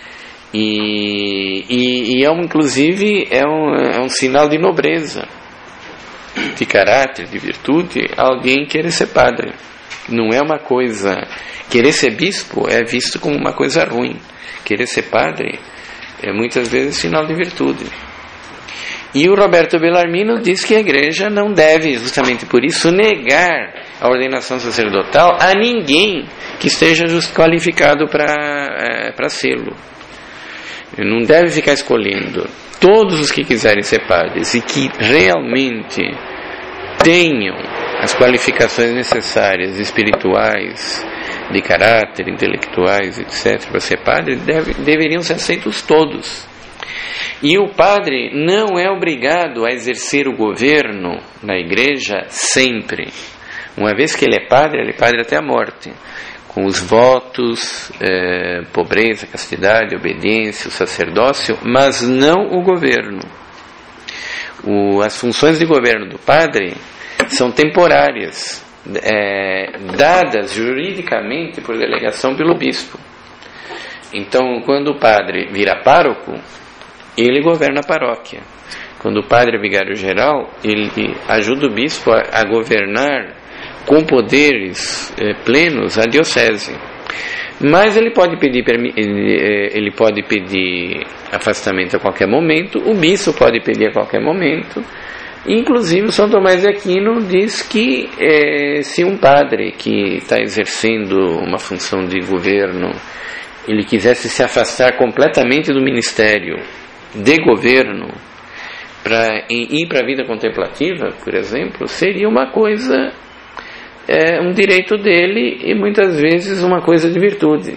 e, e, e é um, inclusive é um, é um sinal de nobreza, de caráter, de virtude, alguém querer ser padre. Não é uma coisa... Querer ser bispo é visto como uma coisa ruim. Querer ser padre é muitas vezes sinal de virtude. E o Roberto Bellarmino diz que a igreja não deve, justamente por isso, negar a ordenação sacerdotal a ninguém que esteja just qualificado para para sê-lo. Não deve ficar escolhendo. Todos os que quiserem ser padres e que realmente tenham as qualificações necessárias, espirituais, de caráter, intelectuais, etcétera, para ser padre, deve, deveriam ser aceitos todos. E o padre não é obrigado a exercer o governo na igreja sempre. Uma vez que ele é padre, ele é padre até a morte, com os votos, eh, pobreza, castidade, obediência, o sacerdócio, mas não o governo. O, as funções de governo do padre são temporárias, é, dadas juridicamente por delegação pelo bispo. Então, quando o padre vira pároco, ele governa a paróquia. Quando o padre é vigário-geral, ele ajuda o bispo a, a governar com poderes é, plenos a diocese. Mas ele pode pedir ele pode pedir afastamento a qualquer momento, o bispo pode pedir a qualquer momento. Inclusive o São Tomás de Aquino diz que é, se um padre que está exercendo uma função de governo, ele quisesse se afastar completamente do ministério de governo para ir para a vida contemplativa, por exemplo, seria uma coisa, é, um direito dele e muitas vezes uma coisa de virtude.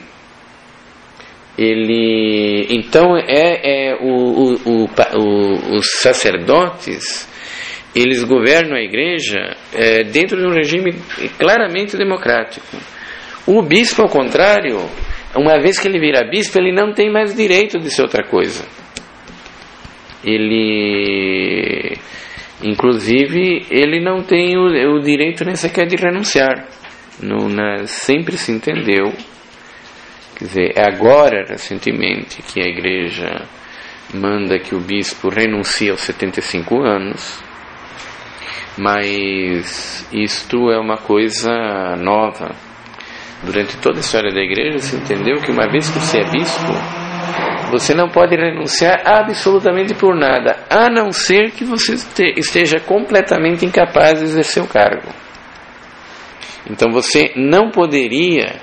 Ele, então é, é o, o, o, o, os sacerdotes, eles governam a igreja é, dentro de um regime claramente democrático. O bispo, ao contrário, uma vez que ele vira bispo, ele não tem mais direito de ser outra coisa. Ele, inclusive, ele não tem o, o direito nem sequer de renunciar. Não, na, sempre se entendeu, quer dizer, é agora, recentemente, que a igreja manda que o bispo renuncie aos setenta e cinco anos, mas isto é uma coisa nova. Durante toda a história da igreja se entendeu que uma vez que você é bispo, você não pode renunciar absolutamente por nada, a não ser que você esteja completamente incapaz de exercer o cargo. Então você não poderia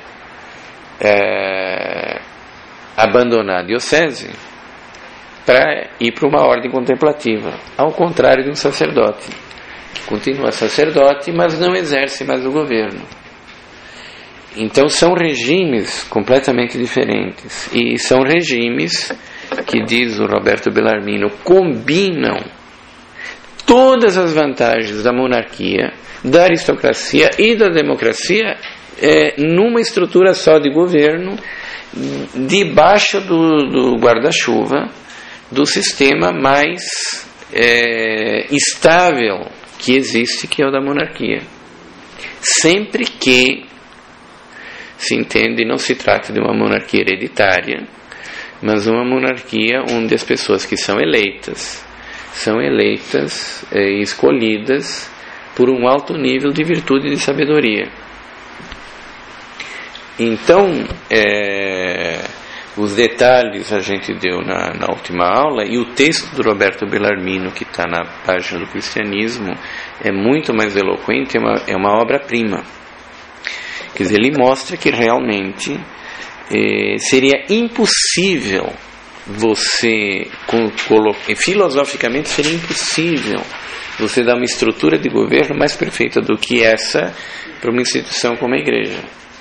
é, abandonar a diocese para ir para uma ordem contemplativa, ao contrário de um sacerdote, que continua sacerdote, mas não exerce mais o governo. Então são regimes completamente diferentes, e são regimes que, diz o Roberto Bellarmino, combinam todas as vantagens da monarquia, da aristocracia e da democracia é, numa estrutura só de governo, debaixo do, do guarda-chuva do sistema mais é, estável que existe, que é o da monarquia. Sempre que se entende, não se trata de uma monarquia hereditária, mas uma monarquia onde as pessoas que são eleitas são eleitas e eh, escolhidas por um alto nível de virtude e de sabedoria. Então, é, Os detalhes a gente deu na, na última aula, e o texto do Roberto Bellarmino, que está na página do Cristianismo, é muito mais eloquente, é uma, é uma obra-prima. Quer dizer, ele mostra que realmente eh, seria impossível você, com, colo, filosoficamente seria impossível você dar uma estrutura de governo mais perfeita do que essa para uma instituição como a igreja.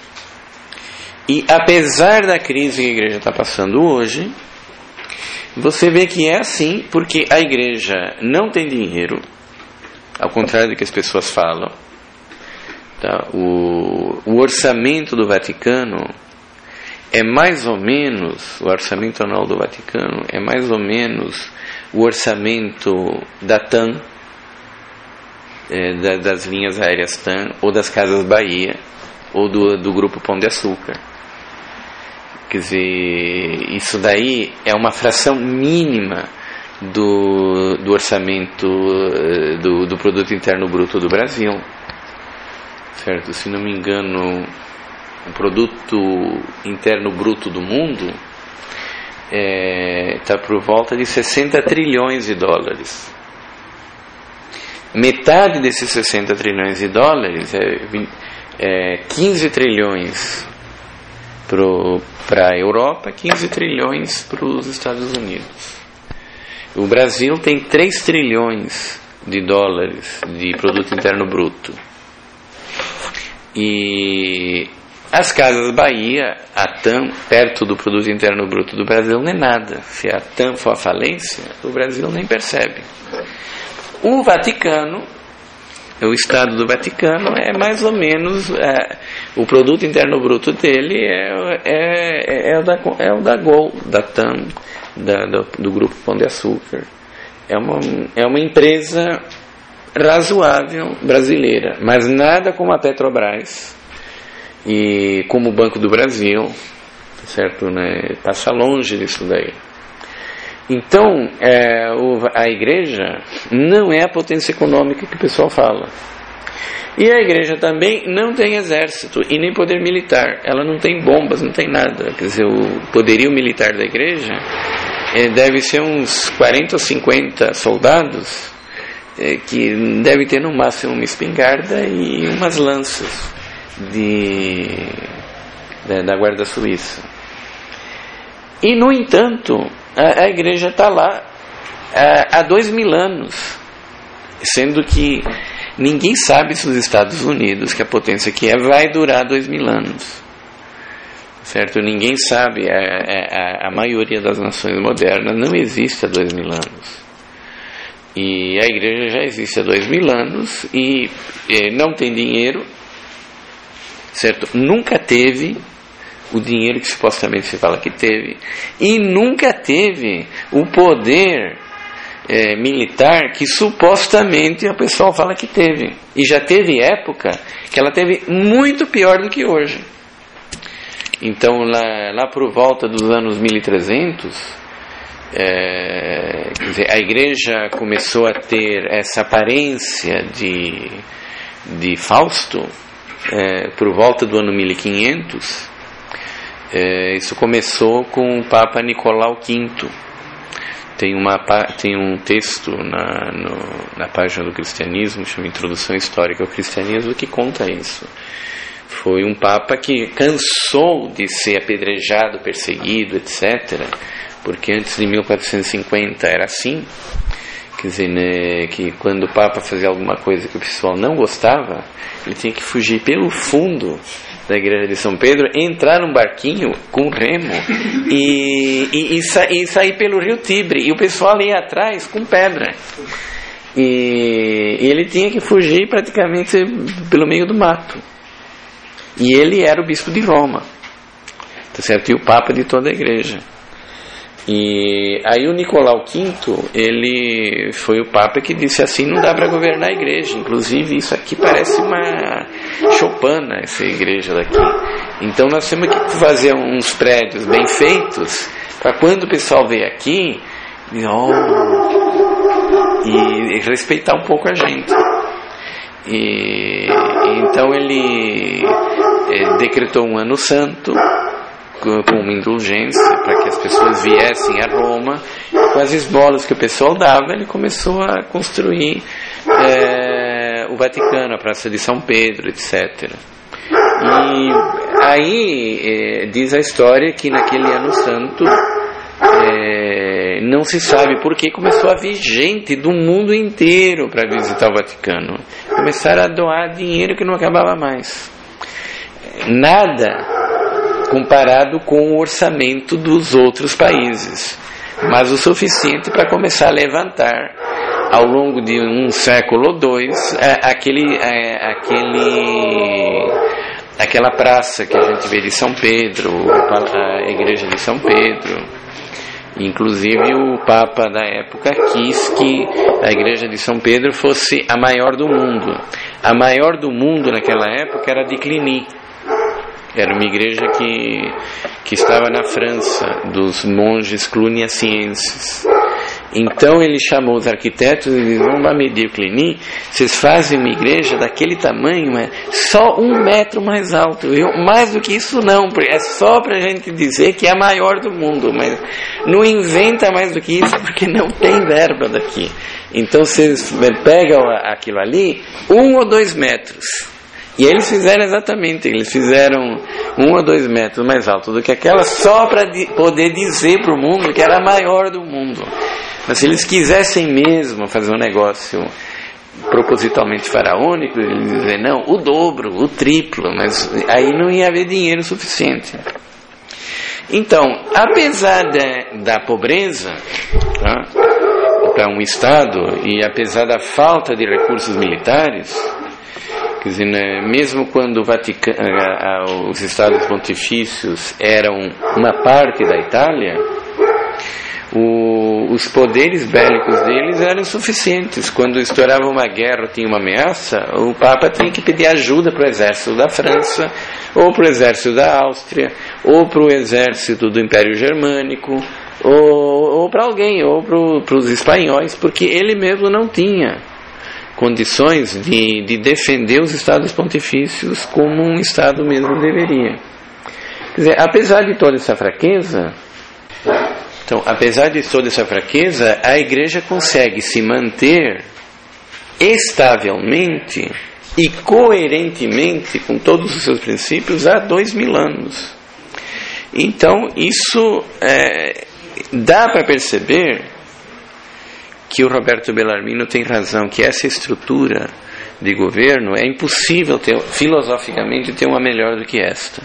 E apesar da crise que a igreja está passando hoje, você vê que é assim porque a igreja não tem dinheiro, ao contrário do que as pessoas falam. Tá? O, o orçamento do Vaticano é mais ou menos, o orçamento anual do Vaticano é mais ou menos o orçamento da TAM, é, da, das linhas aéreas TAM, ou das Casas Bahia, ou do, do Grupo Pão de Açúcar. Quer dizer, isso daí é uma fração mínima do, do orçamento do, do Produto Interno Bruto do Brasil. Certo? Se não me engano, o Produto Interno Bruto do mundo está é, por volta de sessenta trilhões de dólares. Metade desses sessenta trilhões de dólares é, é quinze trilhões para a Europa, quinze trilhões para os Estados Unidos. O Brasil tem três trilhões de dólares de Produto Interno Bruto. E as Casas Bahia, a TAM, perto do Produto Interno Bruto do Brasil, não é nada. Se a TAM for à falência, o Brasil nem percebe. O Vaticano, o Estado do Vaticano, é mais ou menos, é, o Produto Interno Bruto dele é, é, é, o, da, é o da Gol, da TAM, da, do, do Grupo Pão de Açúcar. É uma, é uma empresa razoável brasileira, mas nada como a Petrobras e como o Banco do Brasil, certo, né? Passa longe disso daí. Então, é, o, a igreja não é a potência econômica que o pessoal fala. E a igreja também não tem exército e nem poder militar. Ela não tem bombas, não tem nada. Quer dizer, o poderio militar da igreja é, deve ser uns quarenta ou cinquenta soldados, é, que deve ter no máximo uma espingarda e umas lanças de, da, da guarda suíça. E, no entanto, a, a igreja está lá há, há dois mil anos, sendo que ninguém sabe se os Estados Unidos, que é a potência que é, vai durar dois mil anos. Certo? Ninguém sabe, a, a, a maioria das nações modernas não existe há dois mil anos. E a igreja já existe há dois mil anos e, e não tem dinheiro, certo? Nunca teve o dinheiro que supostamente se fala que teve, e nunca teve o poder é, militar que supostamente a pessoa fala que teve. E já teve época que ela teve muito pior do que hoje. Então, lá, lá por volta dos anos mil e trezentos, é, quer dizer, a igreja começou a ter essa aparência de, de Fausto, é, por volta do ano mil e quinhentos. É, isso começou com o Papa Nicolau quinto. Tem, uma, tem um texto na, no, na página do Cristianismo, chama Introdução Histórica ao Cristianismo, que conta isso. Foi um Papa que cansou de ser apedrejado, perseguido, etcétera, porque antes de mil quatrocentos e cinquenta era assim. Quer dizer, né, que quando o Papa fazia alguma coisa que o pessoal não gostava, ele tinha que fugir pelo fundo da igreja de São Pedro, entrar num barquinho com remo e, e, e, sa, e sair pelo rio Tibre, e o pessoal ia atrás com pedra, e, e ele tinha que fugir praticamente pelo meio do mato, e ele era o bispo de Roma, tá certo? E o Papa de toda a igreja. E aí o Nicolau quinto, ele foi o Papa que disse assim: não dá para governar a igreja. Inclusive isso aqui parece uma choupana, essa igreja daqui. Então nós temos que fazer uns prédios bem feitos, para quando o pessoal vier aqui, oh, e respeitar um pouco a gente. E então ele é, decretou um ano santo, com uma indulgência para que as pessoas viessem a Roma. Com as esmolas que o pessoal dava, ele começou a construir é, o Vaticano, a Praça de São Pedro, etcétera. E aí é, diz a história que naquele ano santo é, não se sabe por que começou a vir gente do mundo inteiro para visitar o Vaticano. Começaram a doar dinheiro que não acabava mais. Nada comparado com o orçamento dos outros países, mas o suficiente para começar a levantar ao longo de um século ou dois aquele, aquele, aquela praça que a gente vê de São Pedro, a igreja de São Pedro. Inclusive o Papa da época quis que a igreja de São Pedro fosse a maior do mundo. A maior do mundo naquela época era de Cluny. Era uma igreja que, que estava na França, dos monges cluniacienses. Então ele chamou os arquitetos e disse: vamos lá medir o Cluny, vocês fazem uma igreja daquele tamanho, mas só um metro mais alto, viu? Mais do que isso não, é só para a gente dizer que é a maior do mundo, mas não inventa mais do que isso, porque não tem verba daqui. Então vocês pegam aquilo ali, um ou dois metros. E eles fizeram exatamente, eles fizeram um ou dois metros mais alto do que aquela, só para di- poder dizer para o mundo que era a maior do mundo. Mas se eles quisessem mesmo fazer um negócio propositalmente faraônico, eles diziam, não, o dobro, o triplo, mas aí não ia haver dinheiro suficiente. Então, apesar de, da pobreza, tá, para um Estado, e apesar da falta de recursos militares, quer dizer, né, mesmo quando o Vaticano, os Estados Pontifícios eram uma parte da Itália, o, os poderes bélicos deles eram suficientes. Quando estourava uma guerra, tinha uma ameaça, o Papa tinha que pedir ajuda para o exército da França, ou para o exército da Áustria, ou para o exército do Império Germânico, ou, ou para alguém, ou para os espanhóis, porque ele mesmo não tinha condições de, de defender os Estados Pontifícios como um Estado mesmo deveria. Quer dizer, apesar de toda essa fraqueza, então, apesar de toda essa fraqueza, a Igreja consegue se manter estavelmente e coerentemente com todos os seus princípios há dois mil anos. Então, isso é, dá para perceber que o Roberto Bellarmino tem razão, que essa estrutura de governo é impossível ter, filosoficamente, ter uma melhor do que esta.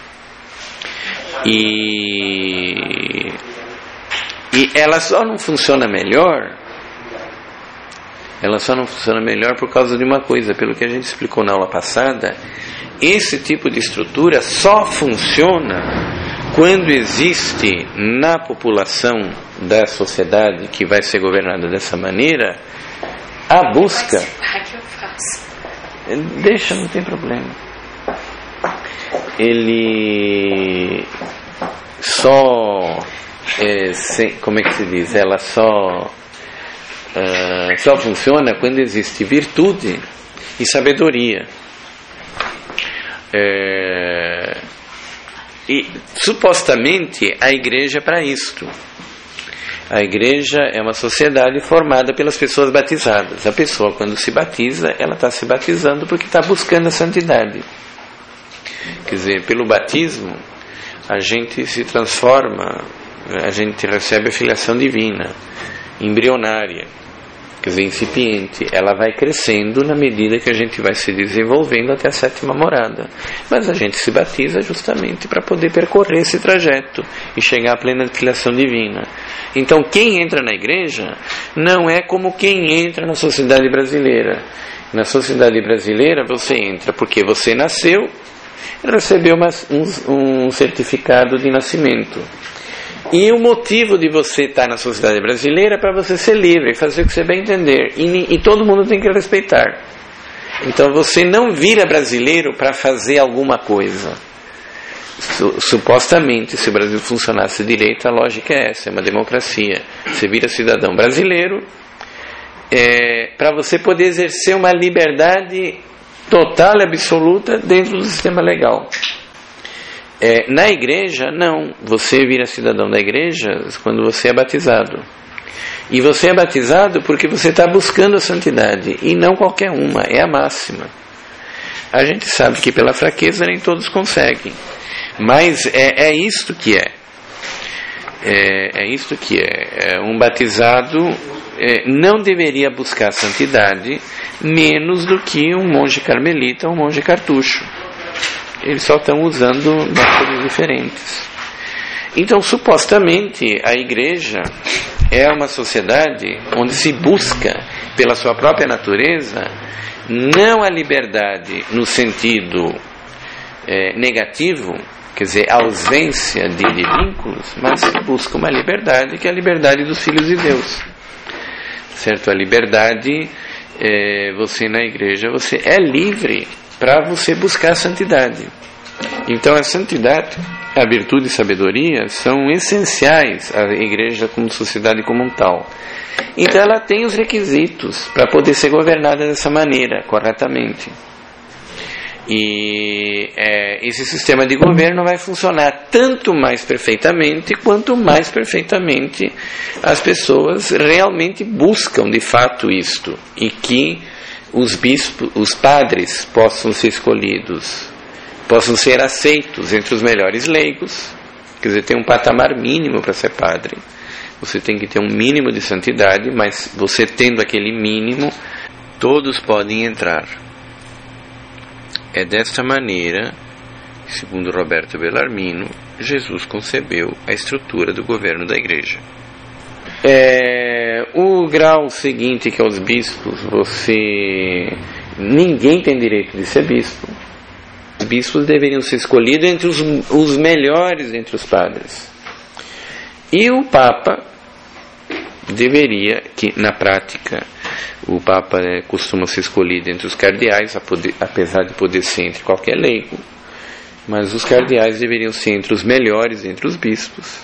E, e ela só não funciona melhor, ela só não funciona melhor por causa de uma coisa, pelo que a gente explicou na aula passada. Esse tipo de estrutura só funciona quando existe na população da sociedade que vai ser governada dessa maneira a busca. Deixa, não tem problema. Ele só é, sem, como é que se diz? Ela só uh, só funciona quando existe virtude e sabedoria. É, e supostamente a igreja é para isto. A igreja é uma sociedade formada pelas pessoas batizadas. A pessoa, quando se batiza, ela está se batizando porque está buscando a santidade. Quer dizer, pelo batismo a gente se transforma, a gente recebe a filiação divina, embrionária, quer dizer, incipiente. Ela vai crescendo na medida que a gente vai se desenvolvendo até a sétima morada. Mas a gente se batiza justamente para poder percorrer esse trajeto e chegar à plena filiação divina. Então, quem entra na igreja não é como quem entra na sociedade brasileira. Na sociedade brasileira você entra porque você nasceu, recebeu uma, um, um certificado de nascimento. E o motivo de você estar na sociedade brasileira é para você ser livre, fazer o que você bem entender. E, e todo mundo tem que respeitar. Então você não vira brasileiro para fazer alguma coisa. Supostamente, se o Brasil funcionasse direito, a lógica é essa, é uma democracia. Você vira cidadão brasileiro é, para você poder exercer uma liberdade total e absoluta dentro do sistema legal. É, na igreja, não. Você vira cidadão da igreja quando você é batizado. E você é batizado porque você está buscando a santidade, e não qualquer uma, é a máxima. A gente sabe que pela fraqueza nem todos conseguem, mas é, é isto que é. É, é isto que é. é um batizado é, não deveria buscar santidade menos do que um monge carmelita ou um monge cartucho. Eles só estão usando métodos diferentes. Então, supostamente, a igreja é uma sociedade onde se busca, pela sua própria natureza, não a liberdade no sentido é, negativo, quer dizer, a ausência de, de vínculos, mas se busca uma liberdade que é a liberdade dos filhos de Deus. Certo? A liberdade, é, você na igreja, você é livre para você buscar a santidade. Então a santidade, a virtude e a sabedoria são essenciais à igreja como sociedade como um tal. Então ela tem os requisitos para poder ser governada dessa maneira, corretamente. E é, esse sistema de governo vai funcionar tanto mais perfeitamente quanto mais perfeitamente as pessoas realmente buscam de fato isto, e que os bispos, os padres possam ser escolhidos, possam ser aceitos entre os melhores leigos. Quer dizer, tem um patamar mínimo para ser padre. Você tem que ter um mínimo de santidade, mas você tendo aquele mínimo, todos podem entrar. É desta maneira, segundo Roberto Bellarmino, Jesus concebeu a estrutura do governo da igreja. É, o grau seguinte, que é os bispos, você... ninguém tem direito de ser bispo. Os bispos deveriam ser escolhidos entre os, os melhores entre os padres. E o Papa deveria, que na prática o Papa né, costuma ser escolhido entre os cardeais, apesar de poder ser entre qualquer leigo, mas os cardeais deveriam ser entre os melhores entre os bispos.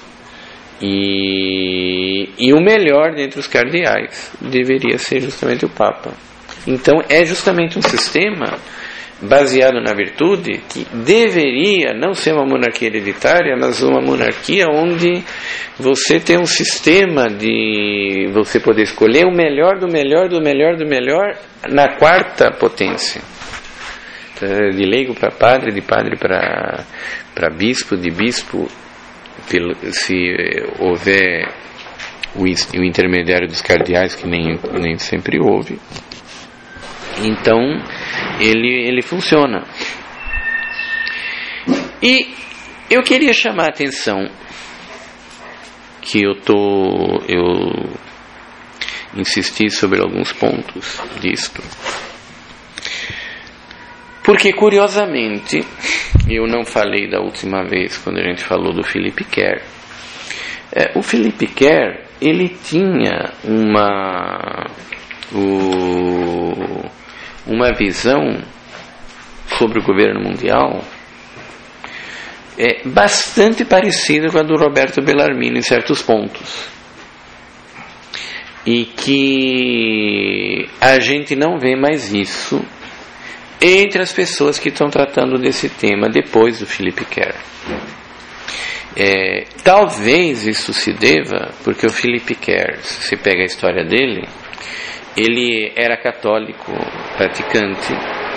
E, e o melhor dentre os cardeais deveria ser justamente o Papa. Então é justamente um sistema baseado na virtude que deveria não ser uma monarquia hereditária, mas uma monarquia onde você tem um sistema de você poder escolher o melhor do melhor do melhor do melhor na quarta potência. De leigo para padre, de padre para para bispo, de bispo, se houver o intermediário dos cardeais, que nem, nem sempre houve. Então ele, ele funciona. E eu queria chamar a atenção que eu tô eu insisti sobre alguns pontos disto, porque curiosamente eu não falei da última vez quando a gente falou do Philip Kerr. É, o Philip Kerr, ele tinha uma o, uma visão sobre o governo mundial é bastante parecida com a do Roberto Bellarmino em certos pontos, e que a gente não vê mais isso entre as pessoas que estão tratando desse tema depois do Philip Kerr. É, talvez isso se deva porque o Philip Kerr, se você pega a história dele, ele era católico praticante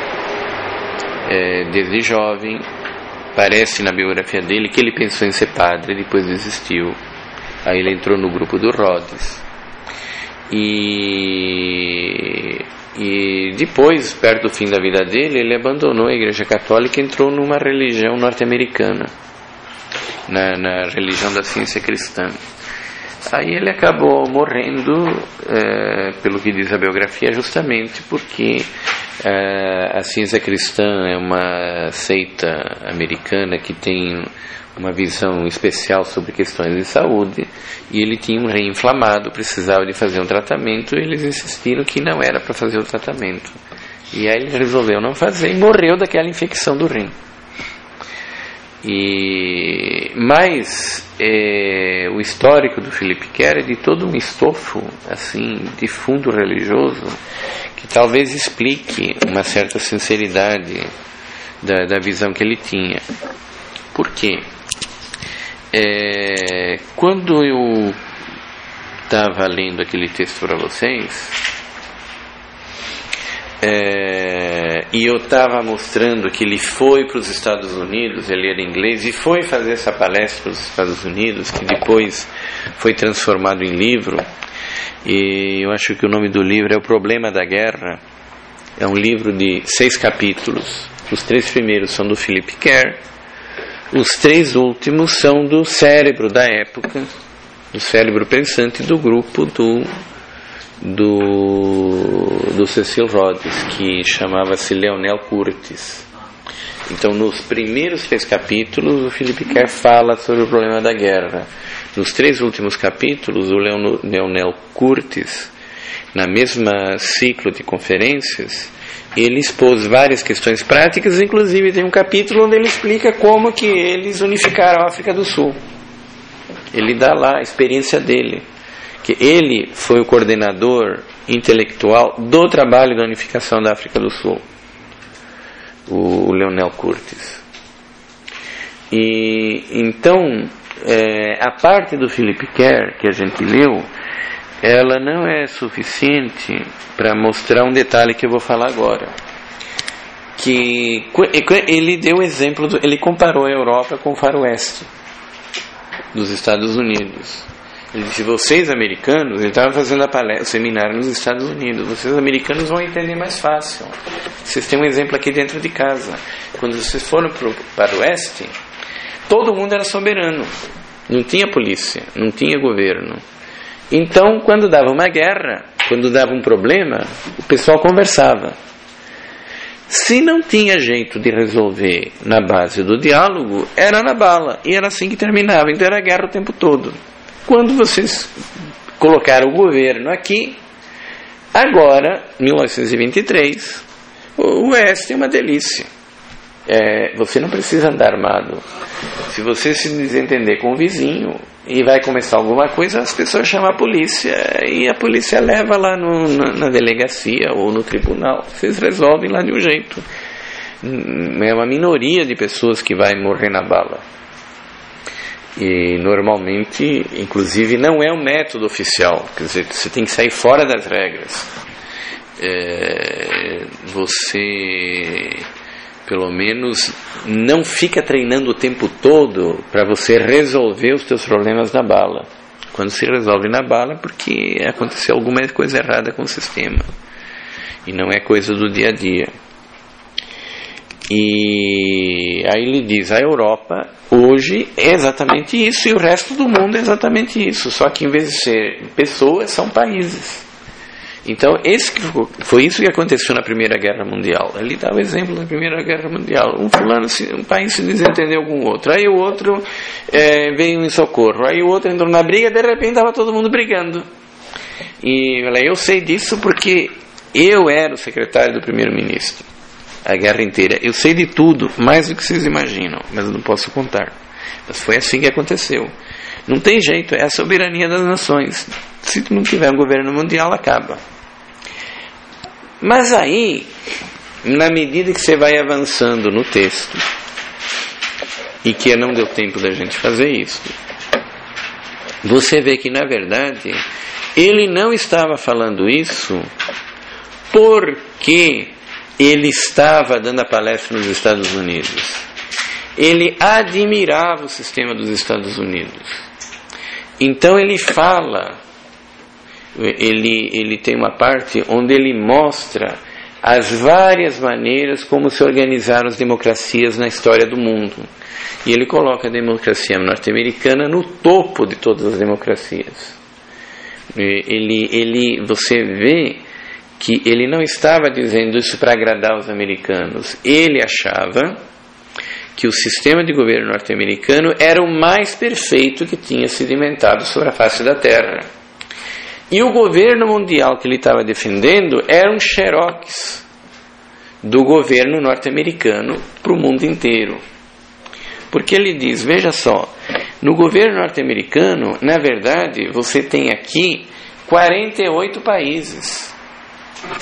é, desde jovem. Parece na biografia dele que ele pensou em ser padre, depois desistiu. Aí ele entrou no grupo do Rhodes. E, e depois, perto do fim da vida dele, ele abandonou a Igreja Católica e entrou numa religião norte-americana, na, na religião da ciência cristã. Aí ele acabou morrendo, é, pelo que diz a biografia, justamente porque é, a ciência cristã é uma seita americana que tem uma visão especial sobre questões de saúde, e ele tinha um rim inflamado, precisava de fazer um tratamento, e eles insistiram que não era para fazer o tratamento. E aí ele resolveu não fazer e morreu daquela infecção do rim. E, mas é, o histórico do Philip Kerr é de todo um estofo assim, de fundo religioso, que talvez explique uma certa sinceridade da, da visão que ele tinha. Por quê? É, quando eu estava lendo aquele texto para vocês, é, e eu estava mostrando que ele foi para os Estados Unidos, ele era inglês, e foi fazer essa palestra para os Estados Unidos, que depois foi transformado em livro, e eu acho que o nome do livro é O Problema da Guerra. É um livro de seis capítulos. Os três primeiros são do Philip Kerr, os três últimos são do cérebro da época, do cérebro pensante do grupo do do, do Cecil Rhodes, que chamava-se Leonel Curtis. Então, nos primeiros três capítulos, o Philip Kerr fala sobre o problema da guerra. Nos três últimos capítulos, o Leonel Curtis, na mesma ciclo de conferências, ele expôs várias questões práticas, inclusive tem um capítulo onde ele explica como que eles unificaram a África do Sul. Ele dá lá a experiência dele, que ele foi o coordenador intelectual do trabalho da unificação da África do Sul, o Leonel Curtis. E então, é, a parte do Philip Kerr que a gente leu, ela não é suficiente para mostrar um detalhe que eu vou falar agora. Que ele deu exemplo, do, ele comparou a Europa com o faroeste dos Estados Unidos. Ele disse: vocês americanos, ele estava fazendo a palestra, o seminário nos Estados Unidos, vocês americanos vão entender mais fácil. Vocês têm um exemplo aqui dentro de casa. Quando vocês foram para o oeste, todo mundo era soberano, não tinha polícia, não tinha governo. Então, quando dava uma guerra, quando dava um problema, o pessoal conversava. Se não tinha jeito de resolver na base do diálogo, era na bala, e era assim que terminava. Então era guerra o tempo todo. Quando vocês colocaram o governo aqui, agora, mil novecentos e vinte e três, o oeste é uma delícia. É, você não precisa andar armado. Se você se desentender com o vizinho e vai começar alguma coisa, as pessoas chamam a polícia e a polícia leva lá no, na, na delegacia ou no tribunal. Vocês resolvem lá de um jeito. É uma minoria de pessoas que vai morrer na bala. E normalmente, inclusive, não é um método oficial. Quer dizer, você tem que sair fora das regras. É, você, pelo menos, não fica treinando o tempo todo para você resolver os teus problemas na bala. Quando se resolve na bala, porque aconteceu alguma coisa errada com o sistema. E não é coisa do dia a dia. E aí ele diz: a Europa hoje é exatamente isso, e o resto do mundo é exatamente isso, só que em vez de ser pessoas, são países. Então esse foi isso que aconteceu na Primeira Guerra Mundial. Ele dá o exemplo da Primeira Guerra Mundial. Um fulano, um país se desentendeu com o outro, aí o outro é, veio em socorro, aí o outro entrou na briga, de repente estava todo mundo brigando. E eu sei disso porque eu era o secretário do primeiro-ministro a guerra inteira. Eu sei de tudo, mais do que vocês imaginam, mas eu não posso contar. Mas foi assim que aconteceu. Não tem jeito, é a soberania das nações. Se não tiver um governo mundial, acaba. Mas aí, na medida que você vai avançando no texto, e que não deu tempo da gente fazer isso, você vê que, na verdade, ele não estava falando isso porque ele estava dando a palestra nos Estados Unidos. Ele admirava o sistema dos Estados Unidos. Então ele fala, ele, ele tem uma parte onde ele mostra as várias maneiras como se organizaram as democracias na história do mundo. E ele coloca a democracia norte-americana no topo de todas as democracias. Ele, ele, você vê que ele não estava dizendo isso para agradar os americanos. Ele achava que o sistema de governo norte-americano era o mais perfeito que tinha sido inventado sobre a face da Terra. E o governo mundial que ele estava defendendo era um xerox do governo norte-americano para o mundo inteiro. Porque ele diz, veja só, no governo norte-americano, na verdade, você tem aqui quarenta e oito países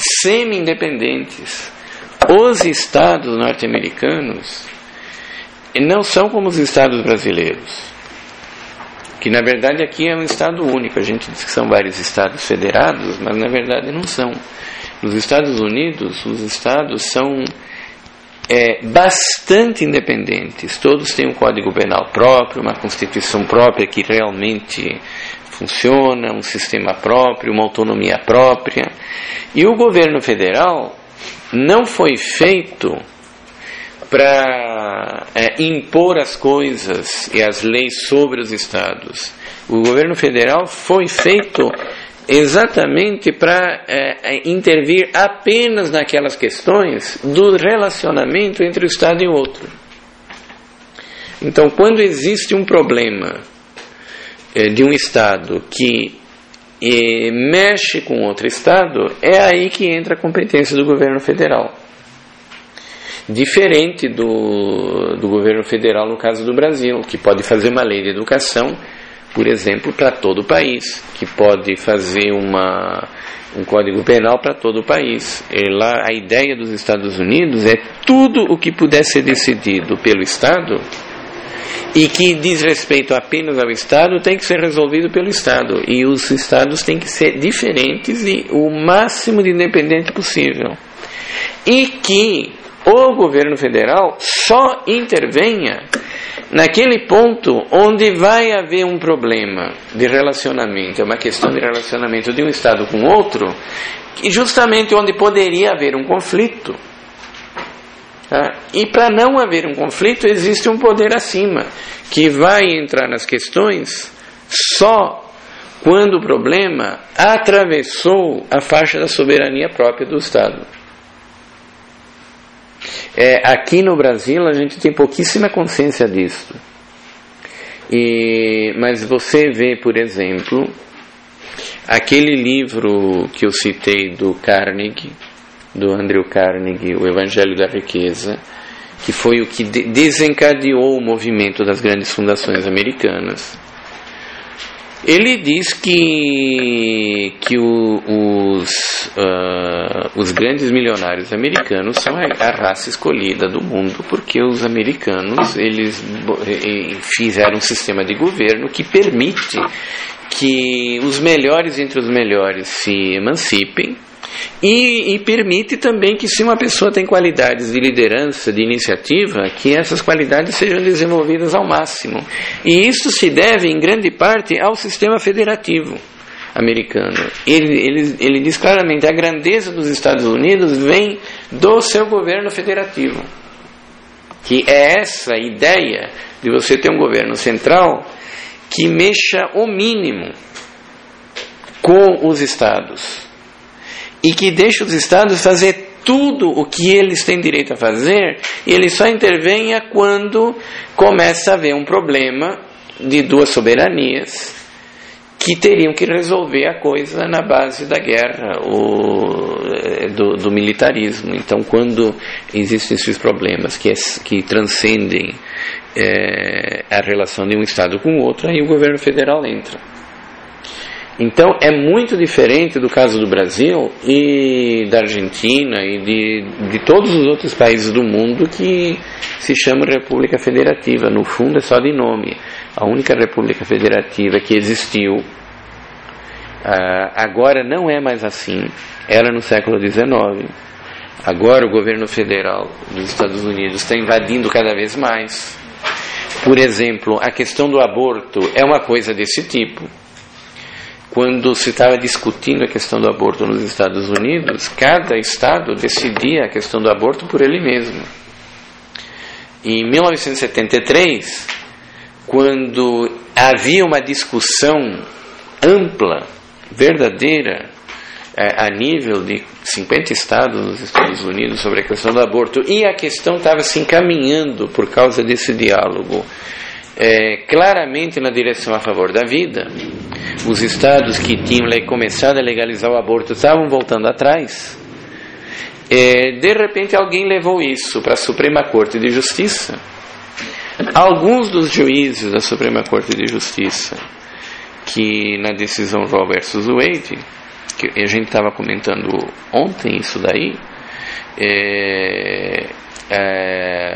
semi-independentes. Os estados norte-americanos não são como os estados brasileiros, que na verdade aqui é um estado único. A gente diz que são vários estados federados, mas na verdade não são. Nos Estados Unidos, os estados são é, bastante independentes. Todos têm um código penal próprio, uma constituição própria que realmente funciona, um sistema próprio, uma autonomia própria. E o governo federal não foi feito para é, impor as coisas e as leis sobre os estados. O governo federal foi feito exatamente para é, intervir apenas naquelas questões do relacionamento entre o estado e o outro. Então, quando existe um problema é, de um estado que é, mexe com outro estado, é aí que entra a competência do governo federal. Diferente do, do governo federal no caso do Brasil, que pode fazer uma lei de educação, por exemplo, para todo o país, que pode fazer uma, um código penal para todo o país. E lá a ideia dos Estados Unidos é tudo o que puder ser decidido pelo Estado e que diz respeito apenas ao Estado tem que ser resolvido pelo Estado, e os Estados têm que ser diferentes e o máximo de independente possível, e que o governo federal só intervenha naquele ponto onde vai haver um problema de relacionamento, é uma questão de relacionamento de um estado com outro, e justamente onde poderia haver um conflito. Tá? E para não haver um conflito, existe um poder acima, que vai entrar nas questões só quando o problema atravessou a faixa da soberania própria do Estado. É, aqui no Brasil a gente tem pouquíssima consciência disso, e, mas você vê, por exemplo, aquele livro que eu citei do Carnegie, do Andrew Carnegie, O Evangelho da Riqueza, que foi o que de- desencadeou o movimento das grandes fundações americanas. Ele diz que, que o, os, uh, os grandes milionários americanos são a, a raça escolhida do mundo, porque os americanos eles fizeram um sistema de governo que permite que os melhores entre os melhores se emancipem, e, e permite também que, se uma pessoa tem qualidades de liderança, de iniciativa, que essas qualidades sejam desenvolvidas ao máximo. E isso se deve, em grande parte, ao sistema federativo americano. Ele, ele, ele diz claramente: a grandeza dos Estados Unidos vem do seu governo federativo, que é essa ideia de você ter um governo central que mexa o mínimo com os estados, e que deixa os estados fazer tudo o que eles têm direito a fazer, e ele só intervenha quando começa a haver um problema de duas soberanias que teriam que resolver a coisa na base da guerra ou do, do militarismo. Então, quando existem esses problemas que, é, que transcendem é, a relação de um estado com o outro, aí o governo federal entra. Então é muito diferente do caso do Brasil e da Argentina e de, de todos os outros países do mundo que se chamam República Federativa. No fundo é só de nome. A única República Federativa que existiu, uh, agora não é mais assim, era no século dezenove. Agora o governo federal dos Estados Unidos está invadindo cada vez mais. Por exemplo, a questão do aborto é uma coisa desse tipo. Quando se estava discutindo a questão do aborto nos Estados Unidos, cada estado decidia a questão do aborto por ele mesmo. Em mil novecentos e setenta e três, quando havia uma discussão ampla, verdadeira, a nível de cinquenta estados nos Estados Unidos sobre a questão do aborto, e a questão estava se encaminhando por causa desse diálogo É, claramente na direção a favor da vida. Os estados que tinham começado a legalizar o aborto estavam voltando atrás. É, de repente alguém levou isso para a Suprema Corte de Justiça. Alguns dos juízes da Suprema Corte de Justiça, que na decisão Roe versus Wade, que a gente estava comentando ontem isso daí, é, é,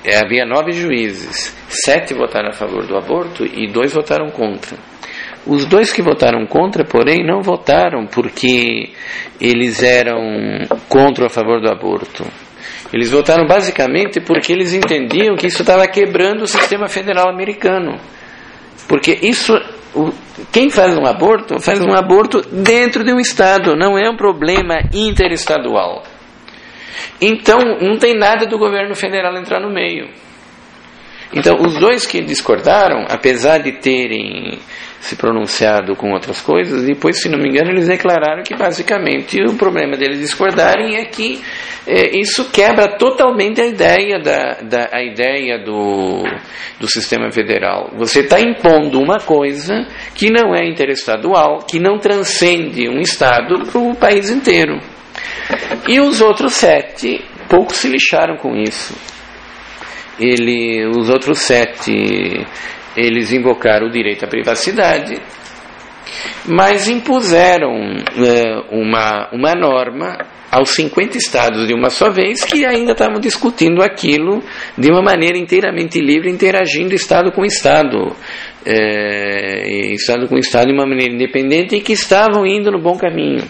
havia nove juízes, sete votaram a favor do aborto e dois votaram contra. Os dois que votaram contra, porém, não votaram porque eles eram contra ou a favor do aborto. Eles votaram basicamente porque eles entendiam que isso estava quebrando o sistema federal americano. Porque isso, quem faz um aborto, faz um aborto dentro de um estado, não é um problema interestadual. Então, não tem nada do governo federal entrar no meio. Então, os dois que discordaram, apesar de terem se pronunciado com outras coisas, depois, se não me engano, eles declararam que basicamente o problema deles discordarem é que é, isso quebra totalmente a ideia, da, da, a ideia do, do sistema federal. Você está impondo uma coisa que não é interestadual, que não transcende um estado para o país inteiro. E os outros sete pouco se lixaram com isso. Ele, os outros sete, eles invocaram o direito à privacidade, mas impuseram é, uma, uma norma aos cinquenta estados de uma só vez, que ainda estavam discutindo aquilo de uma maneira inteiramente livre, interagindo estado com estado, é, estado com estado de uma maneira independente, e que estavam indo no bom caminho.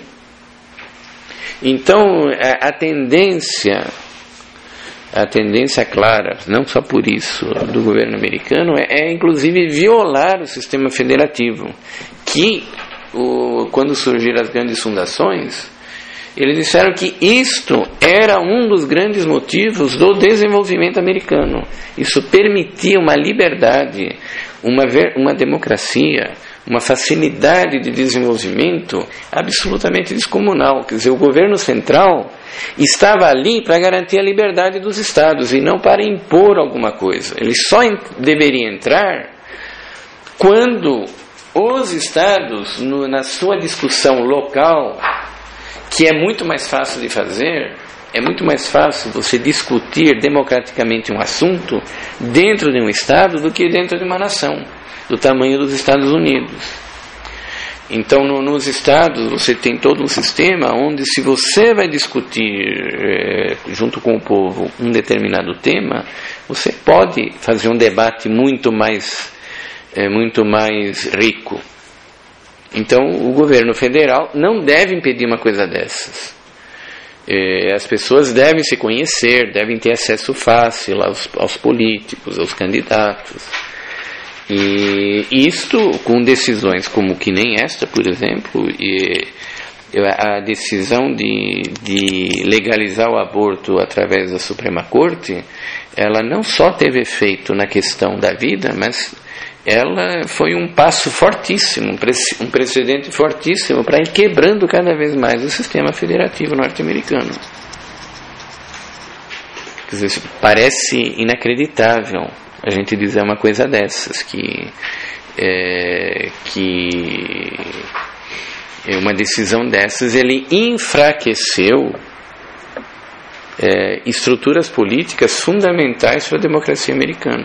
Então, a, a tendência, a tendência clara, não só por isso, do governo americano, é, é inclusive violar o sistema federativo, que, o, quando surgiram as grandes fundações, eles disseram que isto era um dos grandes motivos do desenvolvimento americano. Isso permitia uma liberdade, uma, ver, uma democracia, uma facilidade de desenvolvimento absolutamente descomunal. Quer dizer, o governo central estava ali para garantir a liberdade dos estados e não para impor alguma coisa. Ele só ent- deveria entrar quando os estados, no, na sua discussão local, que é muito mais fácil de fazer, é muito mais fácil você discutir democraticamente um assunto dentro de um estado do que dentro de uma nação do tamanho dos Estados Unidos. Então, no, nos estados, você tem todo um sistema onde, se você vai discutir é, junto com o povo um determinado tema, você pode fazer um debate muito mais, é, muito mais rico. Então, o governo federal não deve impedir uma coisa dessas. É, as pessoas devem se conhecer, devem ter acesso fácil aos, aos políticos, aos candidatos. E isto, com decisões como que nem esta, por exemplo, e a decisão de, de legalizar o aborto através da Suprema Corte, ela não só teve efeito na questão da vida, mas ela foi um passo fortíssimo, um precedente fortíssimo para ir quebrando cada vez mais o sistema federativo norte-americano. Quer dizer, parece inacreditável a gente dizer uma coisa dessas, que, é, que uma decisão dessas, ele enfraqueceu é, estruturas políticas fundamentais para a democracia americana.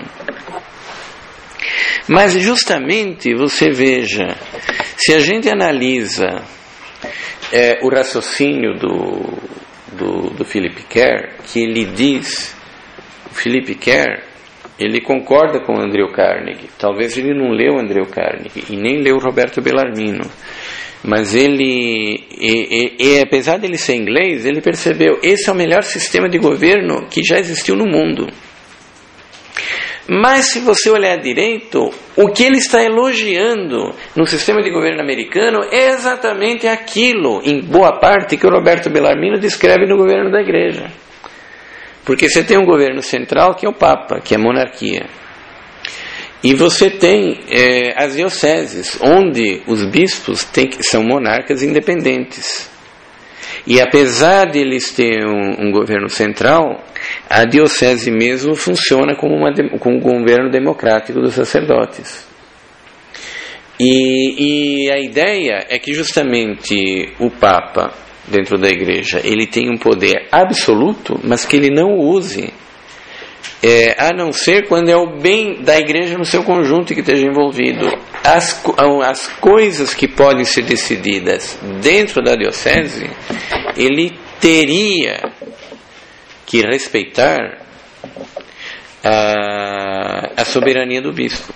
Mas justamente, você veja, se a gente analisa é, o raciocínio do, do, do Philip Kerr, que ele diz, o Philip Kerr, ele concorda com o Andrew Carnegie. Talvez ele não leu o Andrew Carnegie e nem leu o Roberto Bellarmino, mas ele, e, e, e, apesar de ele ser inglês, ele percebeu: esse é o melhor sistema de governo que já existiu no mundo. Mas se você olhar direito, o que ele está elogiando no sistema de governo americano é exatamente aquilo, em boa parte, que o Roberto Bellarmino descreve no governo da igreja. Porque você tem um governo central, que é o Papa, que é a monarquia. E você tem é, as dioceses, onde os bispos tem, são monarcas independentes. E apesar de eles terem um, um governo central, a diocese mesmo funciona como, uma, como um governo democrático dos sacerdotes. E, e a ideia é que justamente o Papa, dentro da igreja, ele tem um poder absoluto, mas que ele não use, é, a não ser quando é o bem da igreja no seu conjunto que esteja envolvido. As, as coisas que podem ser decididas dentro da diocese, ele teria que respeitar a, a soberania do bispo.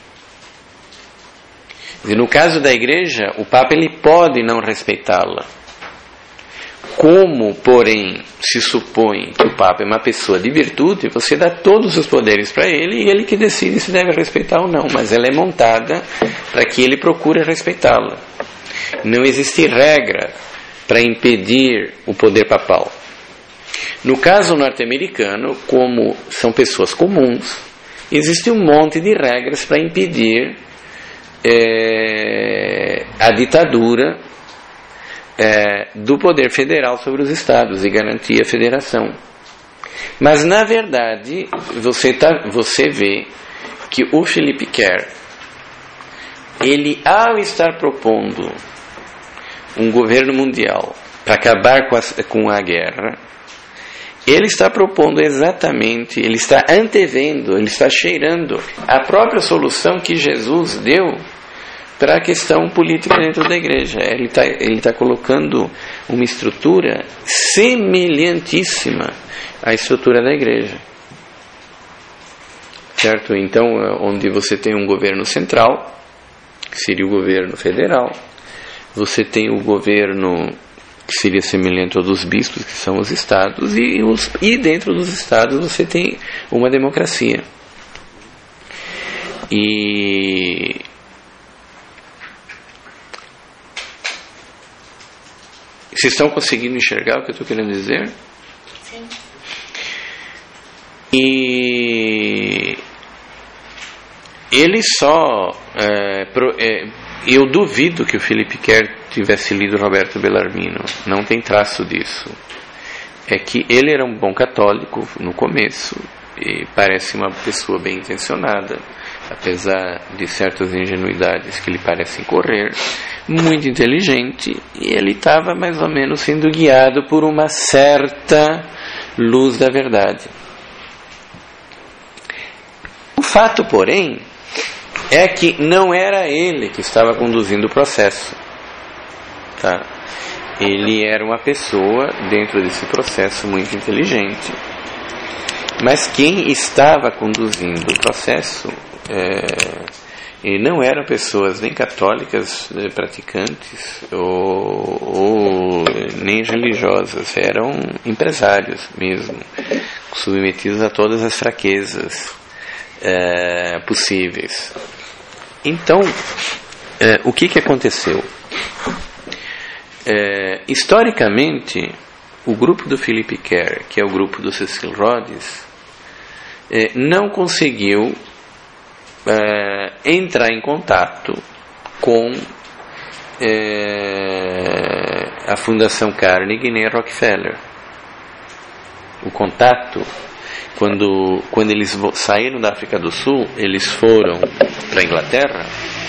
E no caso da igreja, o Papa ele pode não respeitá-la. Como, porém, se supõe que o Papa é uma pessoa de virtude, você dá todos os poderes para ele e ele que decide se deve respeitar ou não. Mas ela é montada para que ele procure respeitá-la. Não existe regra para impedir o poder papal. No caso norte-americano, como são pessoas comuns, existe um monte de regras para impedir é, a ditadura é, do poder federal sobre os estados e garantir a federação. Mas, na verdade, você, tá, você vê que o Philippe Kerr, ele, ao estar propondo um governo mundial para acabar com a, com a guerra, ele está propondo exatamente, ele está antevendo, ele está cheirando a própria solução que Jesus deu para a questão política dentro da igreja. Ele está ele está colocando uma estrutura semelhantíssima à estrutura da igreja. Certo? Então, onde você tem um governo central, que seria o governo federal, você tem o governo que seria semelhante ao dos bispos, que são os estados, e, os, e dentro dos estados você tem uma democracia. E vocês estão conseguindo enxergar o que eu estou querendo dizer? Sim. E ele só é, pro, é, eu duvido que o Philippe Kerr tivesse lido Roberto Bellarmino, não tem traço disso. É que ele era um bom católico no começo e parece uma pessoa bem intencionada, apesar de certas ingenuidades que lhe parecem correr, muito inteligente, e ele estava mais ou menos sendo guiado por uma certa luz da verdade. O fato, porém, é que não era ele que estava conduzindo o processo. Tá? Ele era uma pessoa dentro desse processo muito inteligente, mas quem estava conduzindo o processo é, e não eram pessoas nem católicas é, praticantes ou, ou nem religiosas, eram empresários mesmo, submetidos a todas as fraquezas é, possíveis. Então, é, o que que aconteceu? É, historicamente, o grupo do Philippe Kerr, que é o grupo do Cecil Rhodes, é, não conseguiu é, entrar em contato com é, a Fundação Carnegie nem a Rockefeller. O contato, quando, quando eles saíram da África do Sul, eles foram para a Inglaterra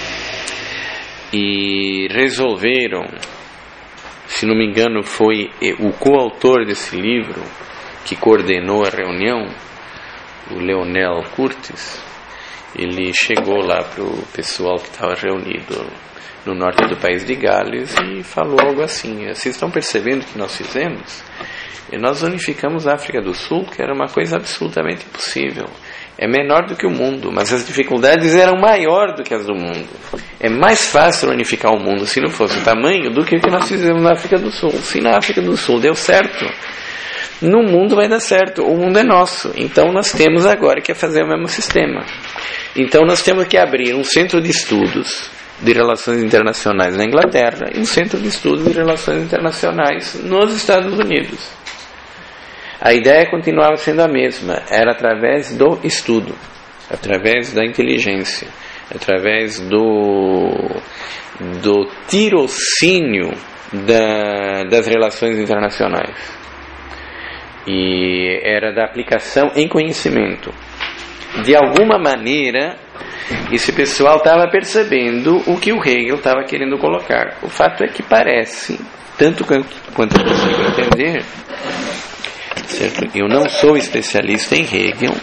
e resolveram, se não me engano foi o coautor desse livro que coordenou a reunião, o Leonel Curtis, ele chegou lá para o pessoal que estava reunido no norte do país de Gales e falou algo assim: vocês estão percebendo o que nós fizemos? E nós unificamos a África do Sul, que era uma coisa absolutamente impossível. É menor do que o mundo, mas as dificuldades eram maiores do que as do mundo. É mais fácil unificar o mundo se não fosse o tamanho do que o que nós fizemos na África do Sul. Se na África do Sul deu certo, no mundo vai dar certo. O mundo é nosso. Então nós temos agora que fazer o mesmo sistema. Então nós temos que abrir um centro de estudos de relações internacionais na Inglaterra e um centro de estudos de relações internacionais nos Estados Unidos. A ideia continuava sendo a mesma, era através do estudo, através da inteligência, através do, do tirocínio da, das relações internacionais. E era da aplicação em conhecimento. De alguma maneira, esse pessoal estava percebendo o que o Hegel estava querendo colocar. O fato é que parece, tanto quanto, quanto eu consigo entender, certo? Eu não sou especialista em Hegel,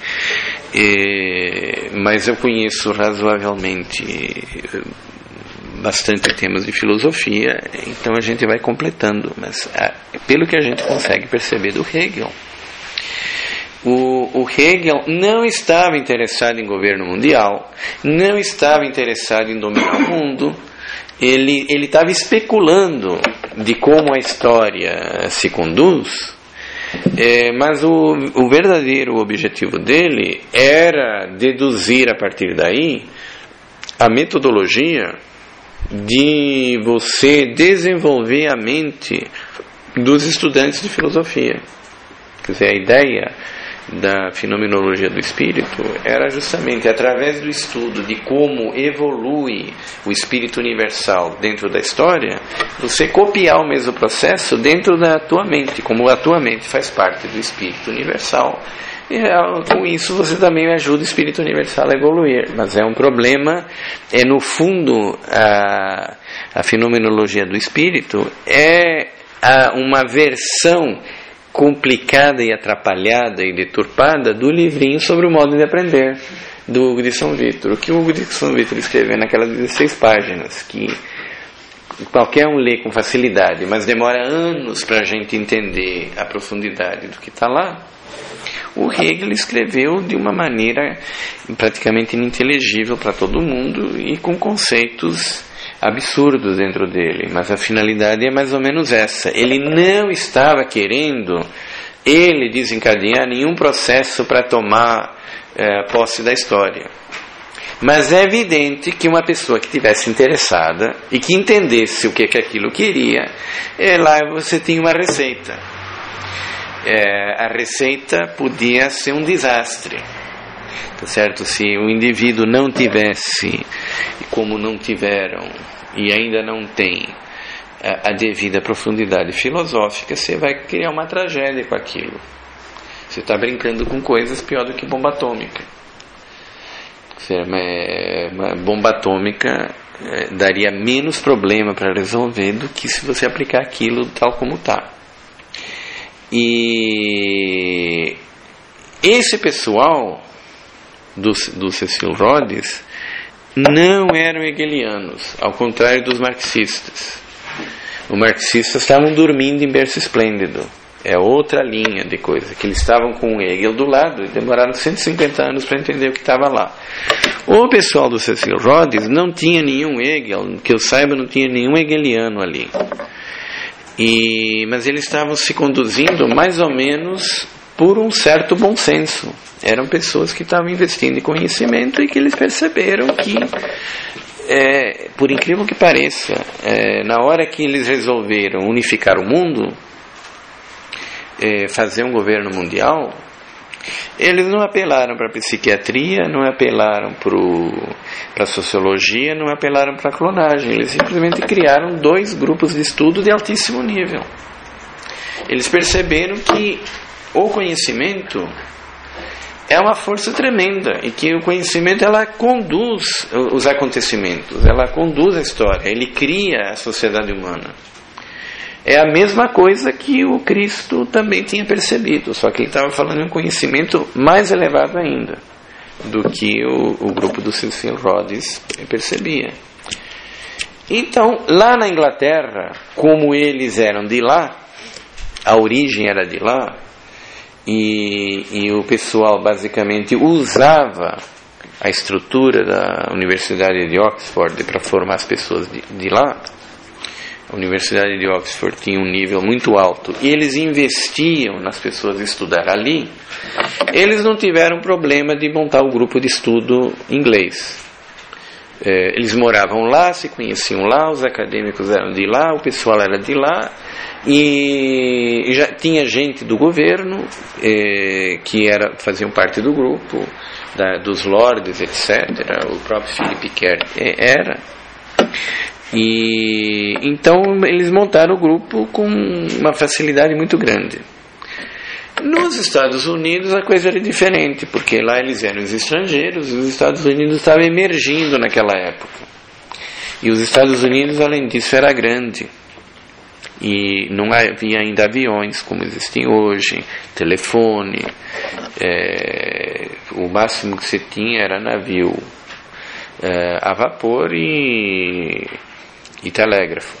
é, mas eu conheço razoavelmente bastante temas de filosofia, então a gente vai completando. Mas ah, pelo que a gente consegue perceber do Hegel, O, o Hegel não estava interessado em governo mundial, não estava interessado em dominar o mundo. Ele ele estava especulando de como a história se conduz, é, mas o, o verdadeiro objetivo dele era deduzir a partir daí a metodologia de você desenvolver a mente dos estudantes de filosofia. Quer dizer, a ideia da fenomenologia do espírito era justamente através do estudo de como evolui o espírito universal dentro da história, você copiar o mesmo processo dentro da tua mente, como a tua mente faz parte do espírito universal. E com isso você também ajuda o espírito universal a evoluir. Mas é um problema, é no fundo a, a fenomenologia do espírito é a, uma versão complicada e atrapalhada e deturpada do livrinho sobre o modo de aprender do Hugo de São Vítor. O que o Hugo de São Vítor escreveu naquelas dezesseis páginas, que qualquer um lê com facilidade, mas demora anos para a gente entender a profundidade do que está lá, o Hegel escreveu de uma maneira praticamente ininteligível para todo mundo e com conceitos absurdos dentro dele. Mas a finalidade é mais ou menos essa. Ele não estava querendo ele desencadear nenhum processo para tomar é, posse da história. Mas é evidente que uma pessoa que estivesse interessada e que entendesse o que, que aquilo queria, é, lá você tinha uma receita. É, a receita podia ser um desastre, tá certo? Se o indivíduo não tivesse, como não tiveram e ainda não tem a, a devida profundidade filosófica, você vai criar uma tragédia com aquilo. Você está brincando com coisas pior do que bomba atômica. Uma bomba atômica é, daria menos problema para resolver do que se você aplicar aquilo tal como está. E esse pessoal do, do Cecil Rhodes não eram hegelianos, ao contrário dos marxistas. Os marxistas estavam dormindo em berço esplêndido. É outra linha de coisa, que eles estavam com o Hegel do lado e demoraram cento e cinquenta anos para entender o que estava lá. O pessoal do Cecil Rhodes não tinha nenhum Hegel, que eu saiba, não tinha nenhum hegeliano ali. E, mas eles estavam se conduzindo mais ou menos por um certo bom senso. Eram pessoas que estavam investindo em conhecimento e que eles perceberam que, é, por incrível que pareça, é, na hora que eles resolveram unificar o mundo, é, fazer um governo mundial, eles não apelaram para a psiquiatria, não apelaram para a sociologia, não apelaram para a clonagem. Eles simplesmente criaram dois grupos de estudo de altíssimo nível. Eles perceberam que o conhecimento é uma força tremenda e que o conhecimento ela conduz os acontecimentos, ela conduz a história, ele cria a sociedade humana. É a mesma coisa que o Cristo também tinha percebido, só que ele estava falando de um conhecimento mais elevado ainda do que o, o grupo do Cecil Rhodes percebia. Então, lá na Inglaterra, como eles eram de lá, a origem era de lá, e, e o pessoal basicamente usava a estrutura da Universidade de Oxford para formar as pessoas de, de lá. A Universidade de Oxford tinha um nível muito alto e eles investiam nas pessoas estudar ali. Eles não tiveram problema de montar o grupo de estudo inglês. É, eles moravam lá, se conheciam lá, os acadêmicos eram de lá, o pessoal era de lá e, e já tinha gente do governo é, que era, faziam parte do grupo, da, dos lords, etcétera. O próprio Philip Kerr era. E então eles montaram o grupo com uma facilidade muito grande. Nos Estados Unidos a coisa era diferente, porque lá eles eram os estrangeiros, e os Estados Unidos estavam emergindo naquela época. E os Estados Unidos, além disso, era grande. E não havia ainda aviões como existem hoje, telefone, é, o máximo que se tinha era navio é, a vapor e e telégrafo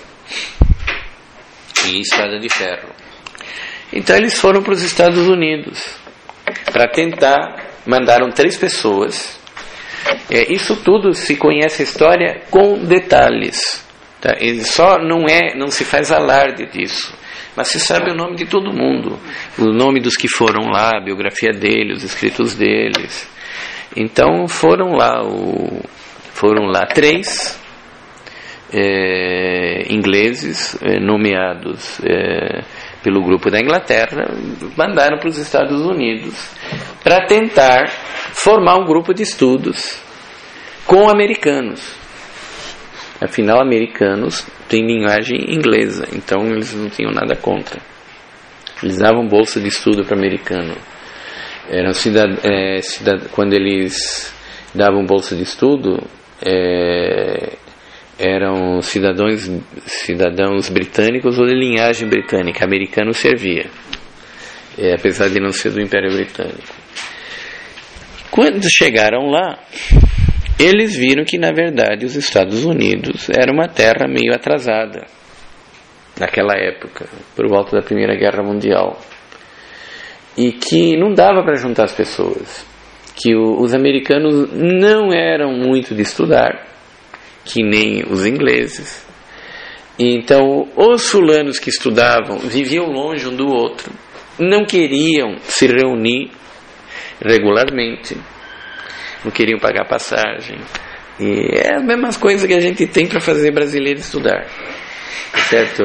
e estrada de ferro. Então eles foram para os Estados Unidos para tentar, mandaram três pessoas. É, isso tudo se conhece a história com detalhes. Tá? E só não é, não se faz alarde disso, mas se sabe o nome de todo mundo, o nome dos que foram lá, a biografia deles, os escritos deles. Então foram lá, o, foram lá três é, ingleses é, nomeados é, pelo grupo da Inglaterra, mandaram para os Estados Unidos para tentar formar um grupo de estudos com americanos. Afinal, americanos têm linguagem inglesa, então eles não tinham nada contra. Eles davam bolsa de estudo para americano. Eram cidad- é, cidad- quando eles davam bolsa de estudo, é, eram cidadãos, cidadãos britânicos ou de linhagem britânica. Americano servia, é, apesar de não ser do Império Britânico. Quando chegaram lá, eles viram que, na verdade, os Estados Unidos era uma terra meio atrasada naquela época, por volta da Primeira Guerra Mundial, e que não dava para juntar as pessoas, que o, os americanos não eram muito de estudar, que nem os ingleses. Então, os fulanos que estudavam viviam longe um do outro, não queriam se reunir regularmente, não queriam pagar passagem, e é as mesmas coisas que a gente tem para fazer brasileiro estudar, certo?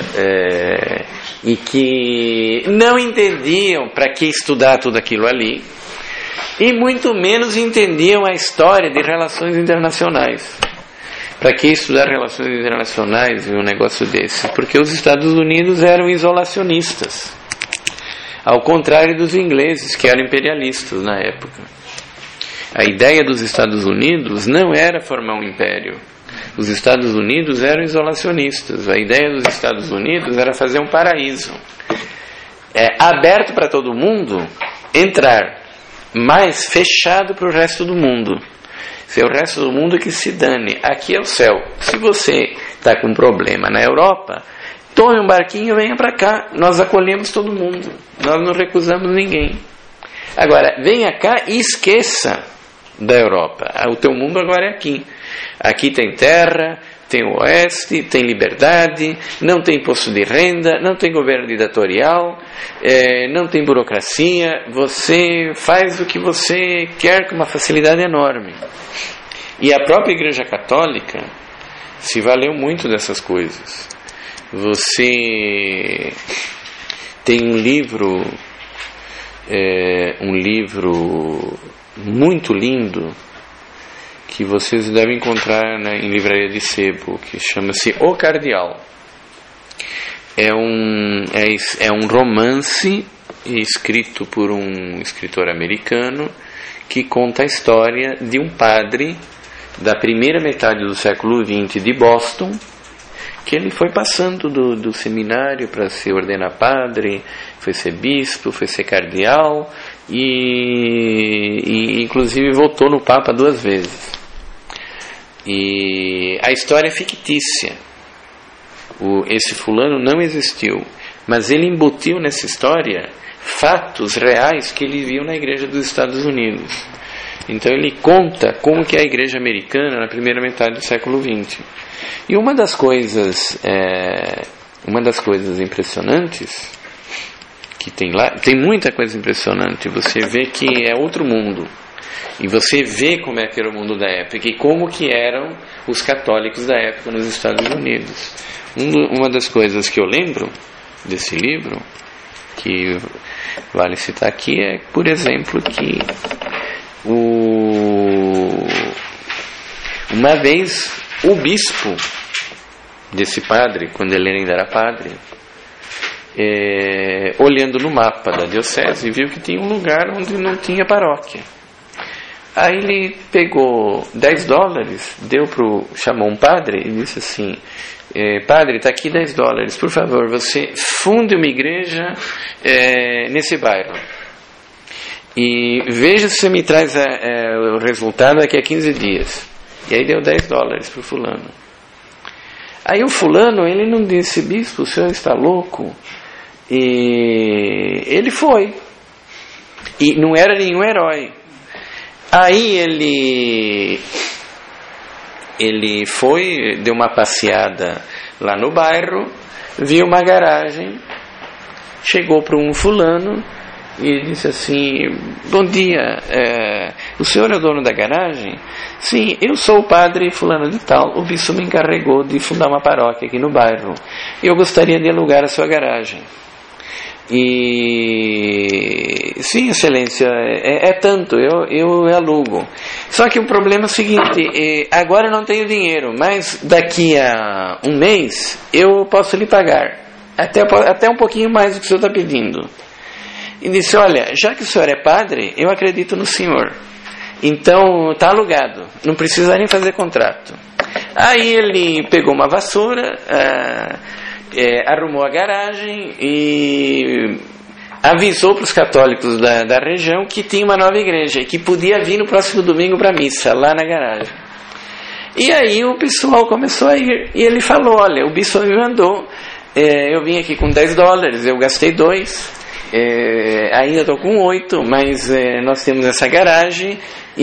É, e que não entendiam para que estudar tudo aquilo ali, e muito menos entendiam a história de relações internacionais. Para que estudar relações internacionais e um negócio desse? Porque os Estados Unidos eram isolacionistas, ao contrário dos ingleses, que eram imperialistas na época. A ideia dos Estados Unidos não era formar um império. Os Estados Unidos eram isolacionistas. A ideia dos Estados Unidos era fazer um paraíso, é, aberto para todo mundo entrar, mas fechado para o resto do mundo. Se é o resto do mundo que se dane, aqui é o céu. Se você está com problema na Europa, tome um barquinho e venha para cá, nós acolhemos todo mundo, nós não recusamos ninguém. Agora, venha cá e esqueça da Europa. O teu mundo agora é aqui. Aqui tem terra, tem o oeste, tem liberdade, não tem imposto de renda, não tem governo ditatorial, é, não tem burocracia, você faz o que você quer com uma facilidade enorme. E a própria Igreja Católica se valeu muito dessas coisas. Você tem um livro, é, um livro muito lindo, que vocês devem encontrar, né, em livraria de sebo, que chama-se O Cardeal. É um, é, é um romance escrito por um escritor americano que conta a história de um padre da primeira metade do século vinte de Boston, que ele foi passando do, do seminário para se ordenar padre, foi ser bispo, foi ser cardeal e, e inclusive votou no Papa duas vezes. E a história é fictícia. O, esse fulano não existiu, mas ele embutiu nessa história fatos reais que ele viu na igreja dos Estados Unidos. Então ele conta como que é a igreja americana na primeira metade do século vinte. E uma das coisas é, uma das coisas impressionantes que tem lá, tem muita coisa impressionante, você vê que é outro mundo, e você vê como é que era o mundo da época e como que eram os católicos da época nos Estados Unidos. Um, uma das coisas que eu lembro desse livro, que vale citar aqui, é, por exemplo, que o, uma vez o bispo desse padre, quando ele ainda era padre, é, olhando no mapa da diocese, viu que tinha um lugar onde não tinha paróquia. Aí ele pegou dez dólares, deu pro, chamou um padre e disse assim: é, padre, está aqui dez dólares, por favor, você funde uma igreja é, nesse bairro e veja se você me traz é, é, o resultado daqui a quinze dias. E aí deu dez dólares para o fulano. Aí o fulano, ele não disse: bispo, o senhor está louco? E ele foi. E não era nenhum herói. Aí ele, ele foi, deu uma passeada lá no bairro, viu uma garagem, chegou para um fulano e disse assim: bom dia, é, o senhor é o dono da garagem? Sim, eu sou o padre fulano de tal, o bispo me encarregou de fundar uma paróquia aqui no bairro e eu gostaria de alugar a sua garagem. E sim, excelência, é, é tanto, eu, eu alugo. Só que o problema é o seguinte: é, agora eu não tenho dinheiro, mas daqui a um mês eu posso lhe pagar até, até um pouquinho mais do que o senhor está pedindo. E disse: olha, já que o senhor é padre, eu acredito no senhor, então está alugado, não precisa nem fazer contrato. Aí ele pegou uma vassoura, ah, É, arrumou a garagem e avisou para os católicos da, da região que tinha uma nova igreja e que podia vir no próximo domingo para a missa, lá na garagem. E aí o pessoal começou a ir, e ele falou: olha, o bispo me mandou, é, eu vim aqui com dez dólares, eu gastei dois, é, ainda estou com oito, mas é, nós temos essa garagem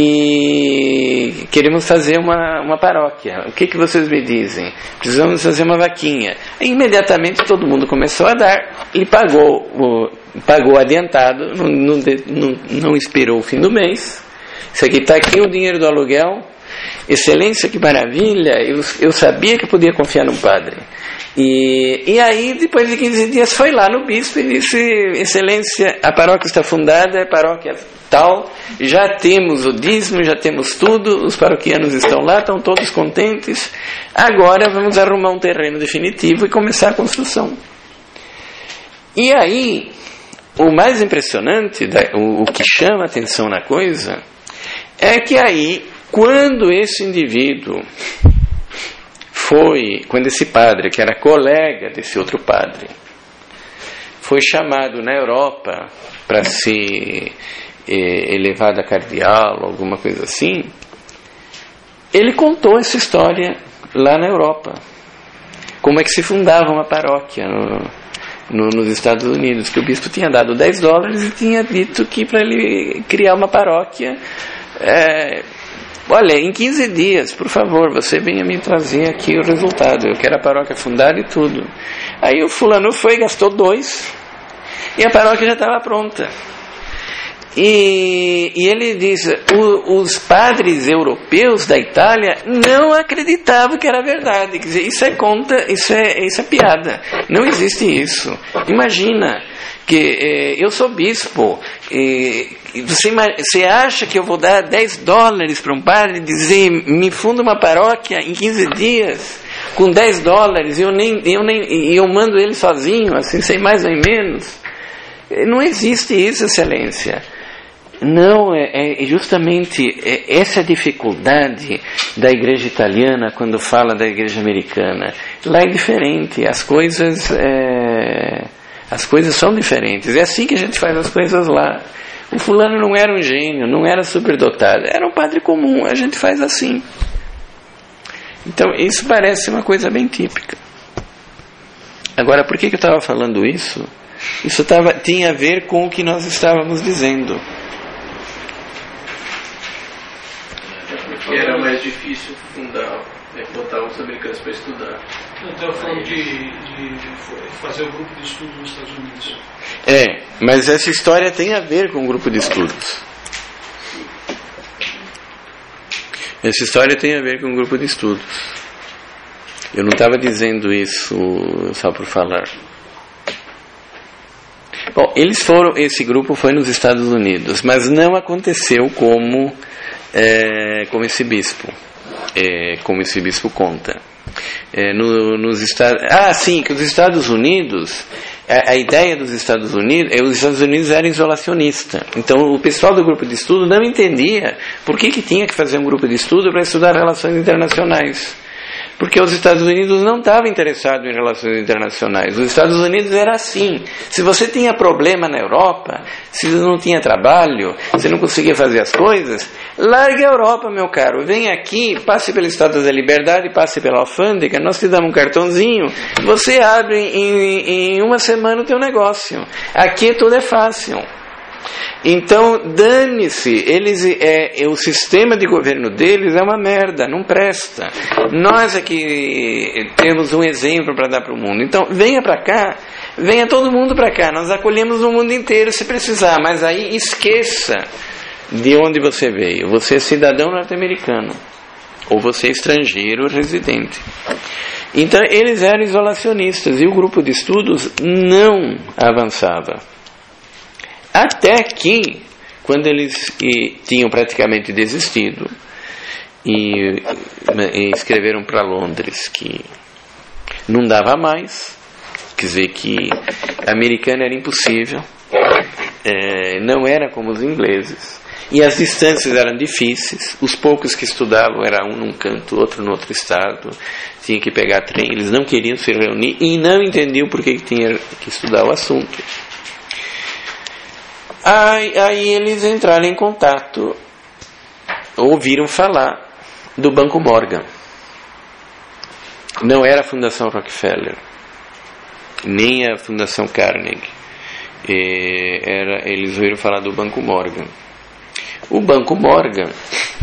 e queremos fazer uma, uma paróquia. O que, que vocês me dizem? Precisamos fazer uma vaquinha. E imediatamente todo mundo começou a dar e pagou, o, pagou adiantado, não, não, não, não esperou o fim do mês. Isso aqui está aqui, o dinheiro do aluguel. Excelência, que maravilha, eu, eu sabia que podia confiar no padre. E, e aí, depois de quinze dias, foi lá no bispo e disse: excelência, a paróquia está fundada, é paróquia tal, já temos o dízimo, já temos tudo, os paroquianos estão lá, estão todos contentes, agora vamos arrumar um terreno definitivo e começar a construção. E aí, o mais impressionante, o, o que chama atenção na coisa, é que aí, quando esse indivíduo foi, quando esse padre, que era colega desse outro padre, foi chamado na Europa para ser eh, elevado a cardeal, alguma coisa assim, ele contou essa história lá na Europa. Como é que se fundava uma paróquia no, no, nos Estados Unidos, que o bispo tinha dado dez dólares e tinha dito que para ele criar uma paróquia, é, olha, em quinze dias, por favor, você venha me trazer aqui o resultado, eu quero a paróquia fundada e tudo. Aí o fulano foi, gastou dois, e a paróquia já estava pronta. E, e ele diz: o, os padres europeus da Itália não acreditavam que era verdade. Quer dizer, isso é conta, isso é, isso é piada. Não existe isso. Imagina que eh, eu sou bispo, e você, você acha que eu vou dar dez dólares para um padre e dizer: me funda uma paróquia em quinze dias com dez dólares, e eu, nem, eu, nem, eu mando ele sozinho, assim, sem mais nem menos? Não existe isso, excelência. Não, é, é justamente é essa dificuldade da igreja italiana quando fala da igreja americana. Lá é diferente, as coisas, é, as coisas são diferentes. É assim que a gente faz as coisas lá. O fulano não era um gênio, não era superdotado, era um padre comum, a gente faz assim. Então isso parece uma coisa bem típica. Agora, por que, que eu estava falando isso? Isso tava, tinha a ver com o que nós estávamos dizendo. Porque era mais difícil fundar, né, botar os americanos para estudar. Então, falando de, de fazer o grupo de estudo nos Estados Unidos. É, mas essa história tem a ver com o grupo de estudos. Essa história tem a ver com o grupo de estudos. Eu não estava dizendo isso só por falar. Bom, eles foram, esse grupo foi nos Estados Unidos, mas não aconteceu como, é, como esse bispo, é, como esse bispo conta. É, no, nos Estados, ah, sim, que os Estados Unidos, a, a ideia dos Estados Unidos, é, os Estados Unidos eram isolacionista. Então o pessoal do grupo de estudo não entendia por que, que tinha que fazer um grupo de estudo para estudar relações internacionais. Porque os Estados Unidos não estavam interessados em relações internacionais. Os Estados Unidos era assim. Se você tinha problema na Europa, se você não tinha trabalho, se não conseguia fazer as coisas, largue a Europa, meu caro. Vem aqui, passe pela Estátua da Liberdade, passe pela alfândega, nós te damos um cartãozinho, você abre em, em uma semana o teu negócio. Aqui tudo é fácil. Então, dane-se, eles, é, é, o sistema de governo deles é uma merda, não presta. Nós aqui temos um exemplo para dar para o mundo. Então, venha para cá, venha todo mundo para cá, nós acolhemos o mundo inteiro se precisar, mas aí esqueça de onde você veio. Você é cidadão norte-americano, ou você é estrangeiro residente. Então, eles eram isolacionistas e o grupo de estudos não avançava. Até que, quando eles e, tinham praticamente desistido e, e escreveram para Londres que não dava mais, quer dizer que americano era impossível, é, não era como os ingleses, e as distâncias eram difíceis, os poucos que estudavam era um num canto, outro no outro estado, tinha que pegar trem, eles não queriam se reunir e não entendiam por que tinha que estudar o assunto. Aí, aí eles entraram em contato, ouviram falar do Banco Morgan. Não era a Fundação Rockefeller, nem a Fundação Carnegie. E era, eles ouviram falar do Banco Morgan. O Banco Morgan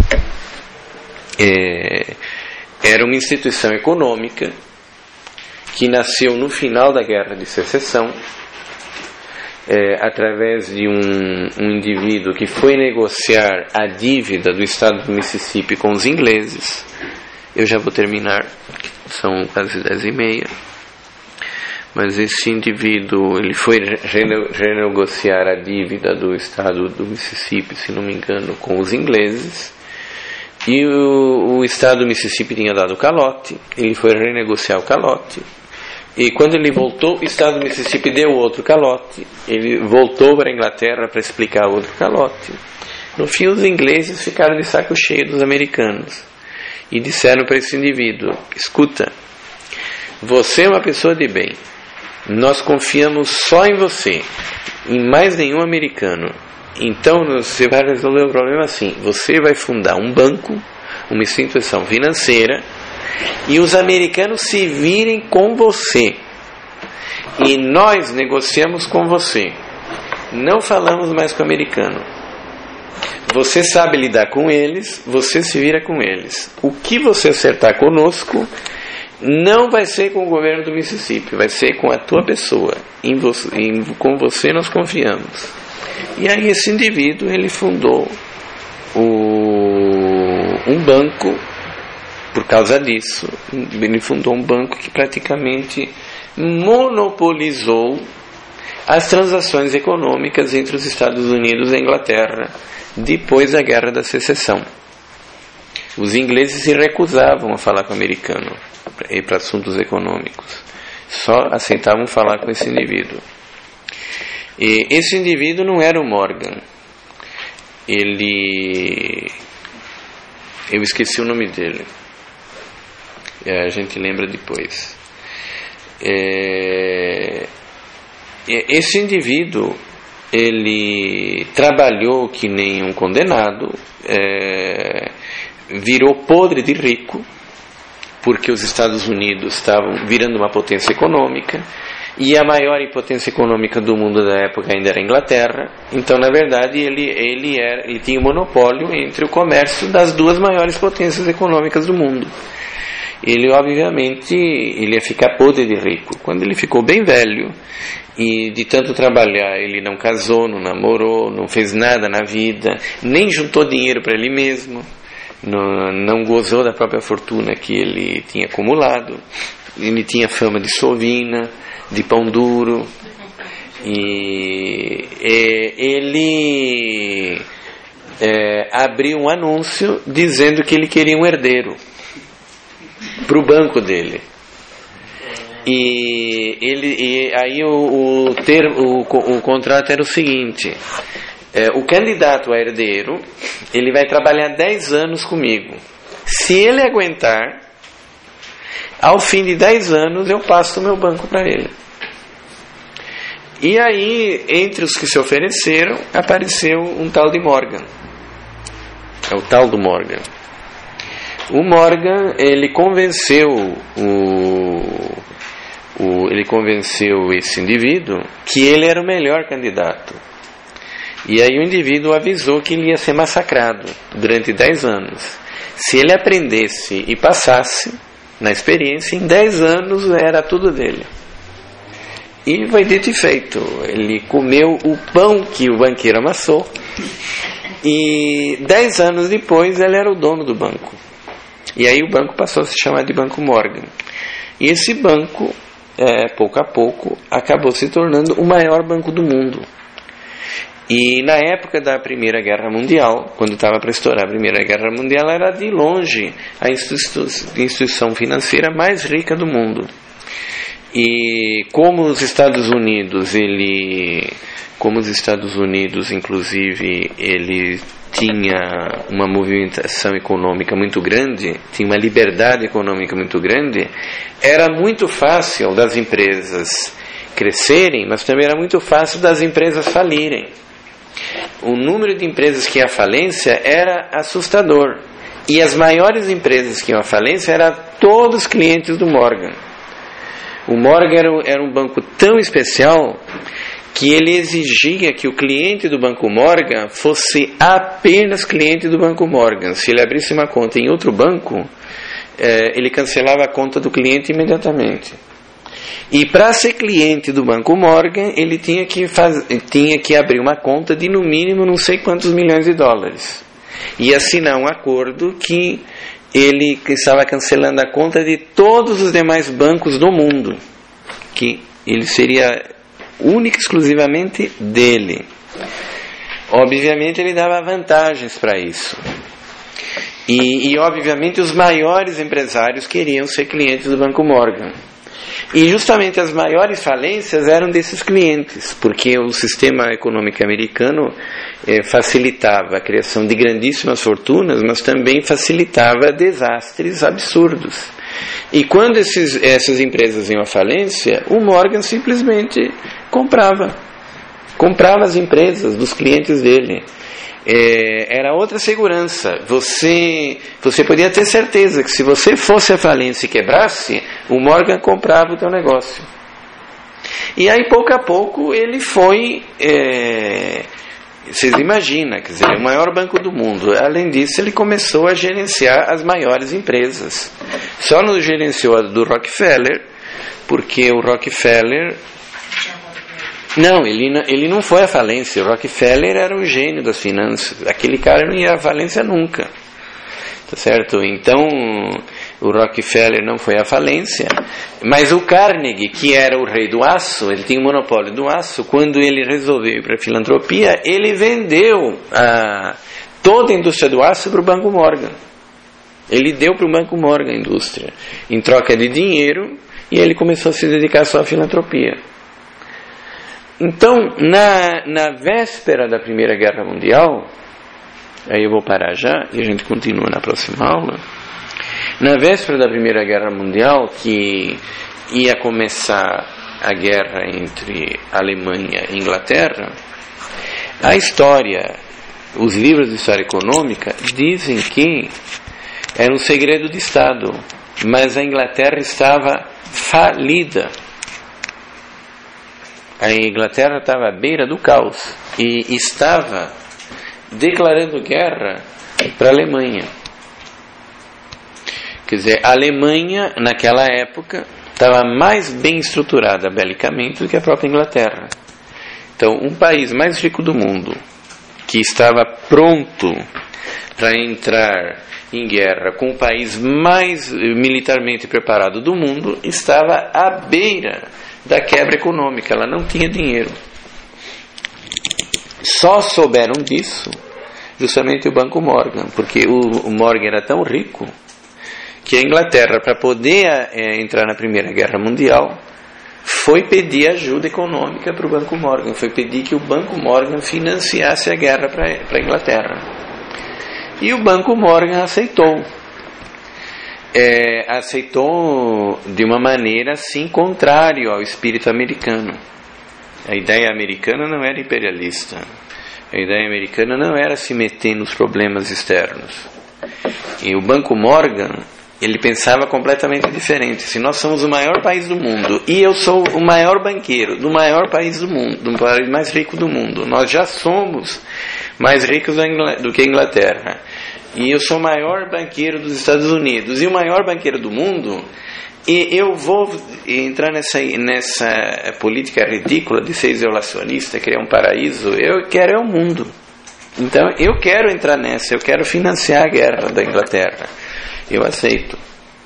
é, era uma instituição econômica que nasceu no final da Guerra de Secessão, É, através de um, um indivíduo que foi negociar a dívida do estado do Mississippi com os ingleses. Eu já vou terminar, são quase dez e meia. Mas esse indivíduo, ele foi rene- renegociar a dívida do estado do Mississippi, se não me engano, com os ingleses. E o, o estado do Mississippi tinha dado calote, ele foi renegociar o calote. E quando ele voltou, o estado do Mississippi deu outro calote. Ele voltou para a Inglaterra para explicar outro calote. No fim, os ingleses ficaram de saco cheio dos americanos. E disseram para esse indivíduo: escuta, você é uma pessoa de bem. Nós confiamos só em você, em mais nenhum americano. Então você vai resolver o problema assim. Você vai fundar um banco, uma instituição financeira, e os americanos se virem com você, e nós negociamos com você, não falamos mais com o americano. Você sabe lidar com eles, você se vira com eles. O que você acertar conosco não vai ser com o governo do Mississippi, vai ser com a tua pessoa. Em você, em, com você nós confiamos. E aí esse indivíduo, ele fundou o, um banco. Por causa disso, ele fundou um banco que praticamente monopolizou as transações econômicas entre os Estados Unidos e a Inglaterra depois da Guerra da Secessão. Os ingleses se recusavam a falar com o americano para assuntos econômicos, só aceitavam falar com esse indivíduo. E esse indivíduo não era o Morgan, ele... eu esqueci o nome dele. É, a gente lembra depois. É, esse indivíduo, ele trabalhou que nem um condenado, é, virou podre de rico, porque os Estados Unidos estavam virando uma potência econômica, e a maior potência econômica do mundo da época ainda era a Inglaterra. Então, na verdade, ele, ele, era, ele tinha um monopólio entre o comércio das duas maiores potências econômicas do mundo. Ele, obviamente, ele ia ficar podre de rico. Quando ele ficou bem velho, e de tanto trabalhar, ele não casou, não namorou, não fez nada na vida, nem juntou dinheiro para ele mesmo, não, não gozou da própria fortuna que ele tinha acumulado. Ele tinha fama de sovina, de pão duro, e, e ele é, abriu um anúncio dizendo que ele queria um herdeiro para o banco dele. E, ele, e aí o, o, termo, o, o contrato era o seguinte: é, o candidato a herdeiro, ele vai trabalhar dez anos comigo. Se ele aguentar, ao fim de dez anos eu passo o meu banco para ele. E aí, entre os que se ofereceram, apareceu um tal de Morgan. É o tal do Morgan. O Morgan, ele convenceu o, o, ele convenceu esse indivíduo que ele era o melhor candidato. E aí o indivíduo avisou que ele ia ser massacrado durante dez anos. Se ele aprendesse e passasse na experiência, em dez anos era tudo dele. E foi dito e feito. Ele comeu o pão que o banqueiro amassou. E dez anos depois ele era o dono do banco. E aí o banco passou a se chamar de Banco Morgan. E esse banco, é, pouco a pouco, acabou se tornando o maior banco do mundo. E na época da Primeira Guerra Mundial, quando estava para estourar a Primeira Guerra Mundial, era de longe a instituição financeira mais rica do mundo. E como os Estados Unidos, ele, como os Estados Unidos, inclusive, ele tinha uma movimentação econômica muito grande, tinha uma liberdade econômica muito grande, era muito fácil das empresas crescerem, mas também era muito fácil das empresas falirem. O número de empresas que ia à falência era assustador. E as maiores empresas que iam à falência eram todos clientes do Morgan. O Morgan era, era um banco tão especial que ele exigia que o cliente do Banco Morgan fosse apenas cliente do Banco Morgan. Se ele abrisse uma conta em outro banco, eh, ele cancelava a conta do cliente imediatamente. E para ser cliente do Banco Morgan, ele tinha que, faz... tinha que abrir uma conta de no mínimo não sei quantos milhões de dólares. E assinar um acordo que ele estava cancelando a conta de todos os demais bancos do mundo. Que ele seria único e exclusivamente dele. Obviamente ele dava vantagens para isso. E, e obviamente os maiores empresários queriam ser clientes do Banco Morgan. E justamente as maiores falências eram desses clientes, porque o sistema econômico americano eh, facilitava a criação de grandíssimas fortunas, mas também facilitava desastres absurdos. E quando esses, essas empresas iam à falência, o Morgan simplesmente comprava. Comprava as empresas dos clientes dele. É, era outra segurança. Você, você podia ter certeza que se você fosse à falência e quebrasse, o Morgan comprava o teu negócio. E aí, pouco a pouco, ele foi... É, vocês imaginam, quer dizer, o maior banco do mundo. Além disso, ele começou a gerenciar as maiores empresas. Só não gerenciou a do Rockefeller, porque o Rockefeller... Não, ele, ele não foi à falência. O Rockefeller era um gênio das finanças. Aquele cara não ia à falência nunca. Tá certo? Então, o Rockefeller não foi à falência. Mas o Carnegie, que era o rei do aço, ele tinha o monopólio do aço, quando ele resolveu ir para a filantropia, ele vendeu a, toda a indústria do aço para o Banco Morgan. Ele deu para o Banco Morgan a indústria, em troca de dinheiro, e ele começou a se dedicar só à filantropia. Então, na, na véspera da Primeira Guerra Mundial, aí eu vou parar já e a gente continua na próxima aula. Na véspera da Primeira Guerra Mundial, que ia começar a guerra entre Alemanha e Inglaterra, a história, os livros de história econômica dizem que era um segredo de Estado, mas a Inglaterra estava falida. A Inglaterra estava à beira do caos e estava declarando guerra para a Alemanha. Quer dizer, a Alemanha, naquela época, estava mais bem estruturada belicamente do que a própria Inglaterra. Então, um país mais rico do mundo, que estava pronto para entrar em guerra com o país mais militarmente preparado do mundo, estava à beira da quebra econômica. Ela não tinha dinheiro. Só souberam disso justamente o Banco Morgan, porque o, o Morgan era tão rico que a Inglaterra, para poder é, entrar na Primeira Guerra Mundial, foi pedir ajuda econômica para o Banco Morgan, foi pedir que o Banco Morgan financiasse a guerra para a Inglaterra. E o Banco Morgan aceitou. É, aceitou de uma maneira assim contrária ao espírito americano. A ideia americana não era imperialista. A ideia americana não era se meter nos problemas externos. E o Banco Morgan ele pensava completamente diferente. Se nós somos o maior país do mundo e eu sou o maior banqueiro do maior país do mundo, do país mais rico do mundo, nós já somos mais ricos do que a Inglaterra, e eu sou o maior banqueiro dos Estados Unidos e o maior banqueiro do mundo, e eu vou entrar nessa, nessa política ridícula de ser isolacionista, criar um paraíso. Eu quero é o mundo. Então eu quero entrar nessa, eu quero financiar a guerra da Inglaterra. Eu aceito.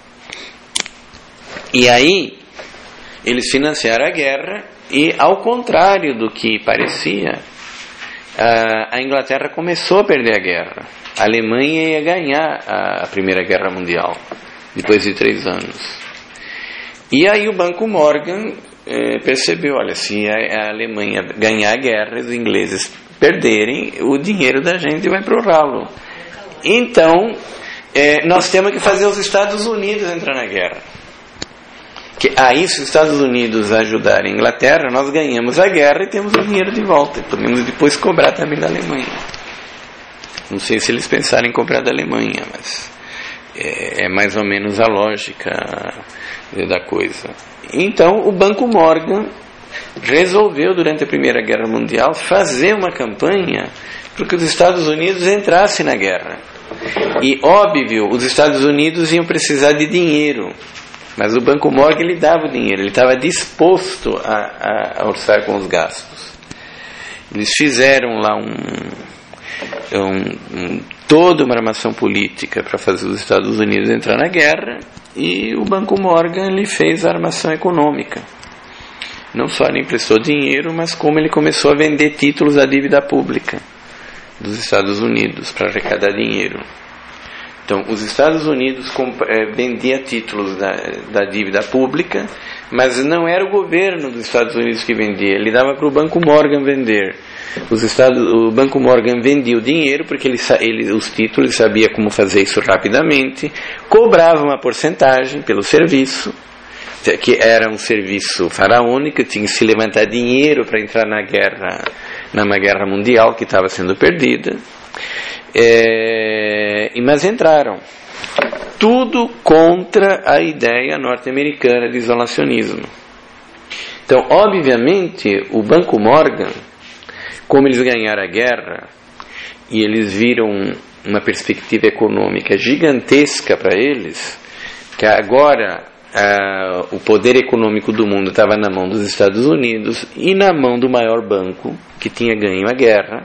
E aí eles financiaram a guerra, e ao contrário do que parecia, a Inglaterra começou a perder a guerra. A Alemanha ia ganhar a Primeira Guerra Mundial depois de três anos. E aí o Banco Morgan eh, percebeu, olha, se a, a Alemanha ganhar a guerra, os ingleses perderem, o dinheiro da gente vai pro ralo. Então eh, nós temos que fazer os Estados Unidos entrar na guerra. Que aí, se os Estados Unidos ajudarem a Inglaterra, nós ganhamos a guerra e temos o dinheiro de volta. E podemos depois cobrar também da Alemanha. Não sei se eles pensaram em cobrar da Alemanha, mas é, é mais ou menos a lógica da coisa. Então o Banco Morgan resolveu, durante a Primeira Guerra Mundial, fazer uma campanha para que os Estados Unidos entrassem na guerra. E óbvio, os Estados Unidos iam precisar de dinheiro, mas o Banco Morgan ele dava o dinheiro, ele estava disposto a, a, a orçar com os gastos. Eles fizeram lá um, um, um, toda uma armação política para fazer os Estados Unidos entrar na guerra, e o Banco Morgan ele fez a armação econômica. Não só ele emprestou dinheiro, mas como ele começou a vender títulos da dívida pública dos Estados Unidos para arrecadar dinheiro. Então, os Estados Unidos comp- eh, vendia títulos da, da dívida pública, mas não era o governo dos Estados Unidos que vendia, ele dava para o Banco Morgan vender. Os Estados, o Banco Morgan vendia o dinheiro, porque ele, ele, os títulos, sabia como fazer isso rapidamente, cobrava uma porcentagem pelo serviço, que era um serviço faraônico, tinha que se levantar dinheiro para entrar na guerra, numa guerra mundial que estava sendo perdida. É, mas entraram, tudo contra a ideia norte-americana de isolacionismo. Então, obviamente, o Banco Morgan, como eles ganharam a guerra e eles viram uma perspectiva econômica gigantesca para eles, que agora ah, o poder econômico do mundo estava na mão dos Estados Unidos e na mão do maior banco que tinha ganho a guerra.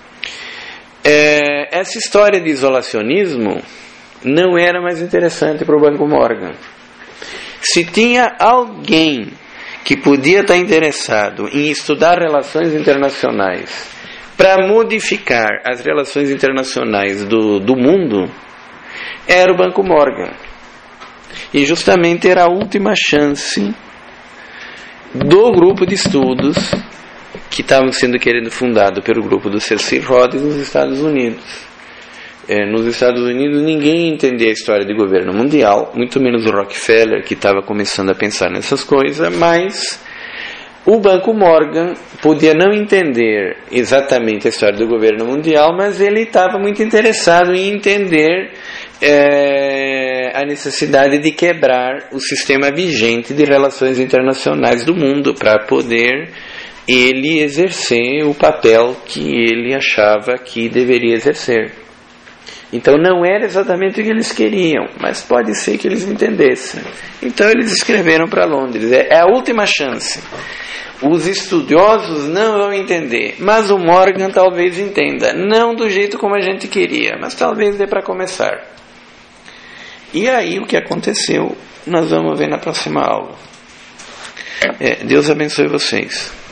É, essa história de isolacionismo não era mais interessante para o Banco Morgan. Se tinha alguém que podia estar interessado em estudar relações internacionais para modificar as relações internacionais do, do mundo, era o Banco Morgan. E justamente era a última chance do grupo de estudos que estavam sendo querendo fundado pelo grupo do Cecil Rhodes nos Estados Unidos. É, nos Estados Unidos ninguém entendia a história de governo mundial, muito menos o Rockefeller, que estava começando a pensar nessas coisas, mas o Banco Morgan podia não entender exatamente a história do governo mundial, mas ele estava muito interessado em entender é, a necessidade de quebrar o sistema vigente de relações internacionais do mundo para poder ele exercer o papel que ele achava que deveria exercer. Então não era exatamente o que eles queriam, mas pode ser que eles entendessem. Então eles escreveram para Londres. É a última chance. Os estudiosos não vão entender, mas o Morgan talvez entenda. Não do jeito como a gente queria, mas talvez dê para começar. E aí o que aconteceu, nós vamos ver na próxima aula. É, Deus abençoe vocês.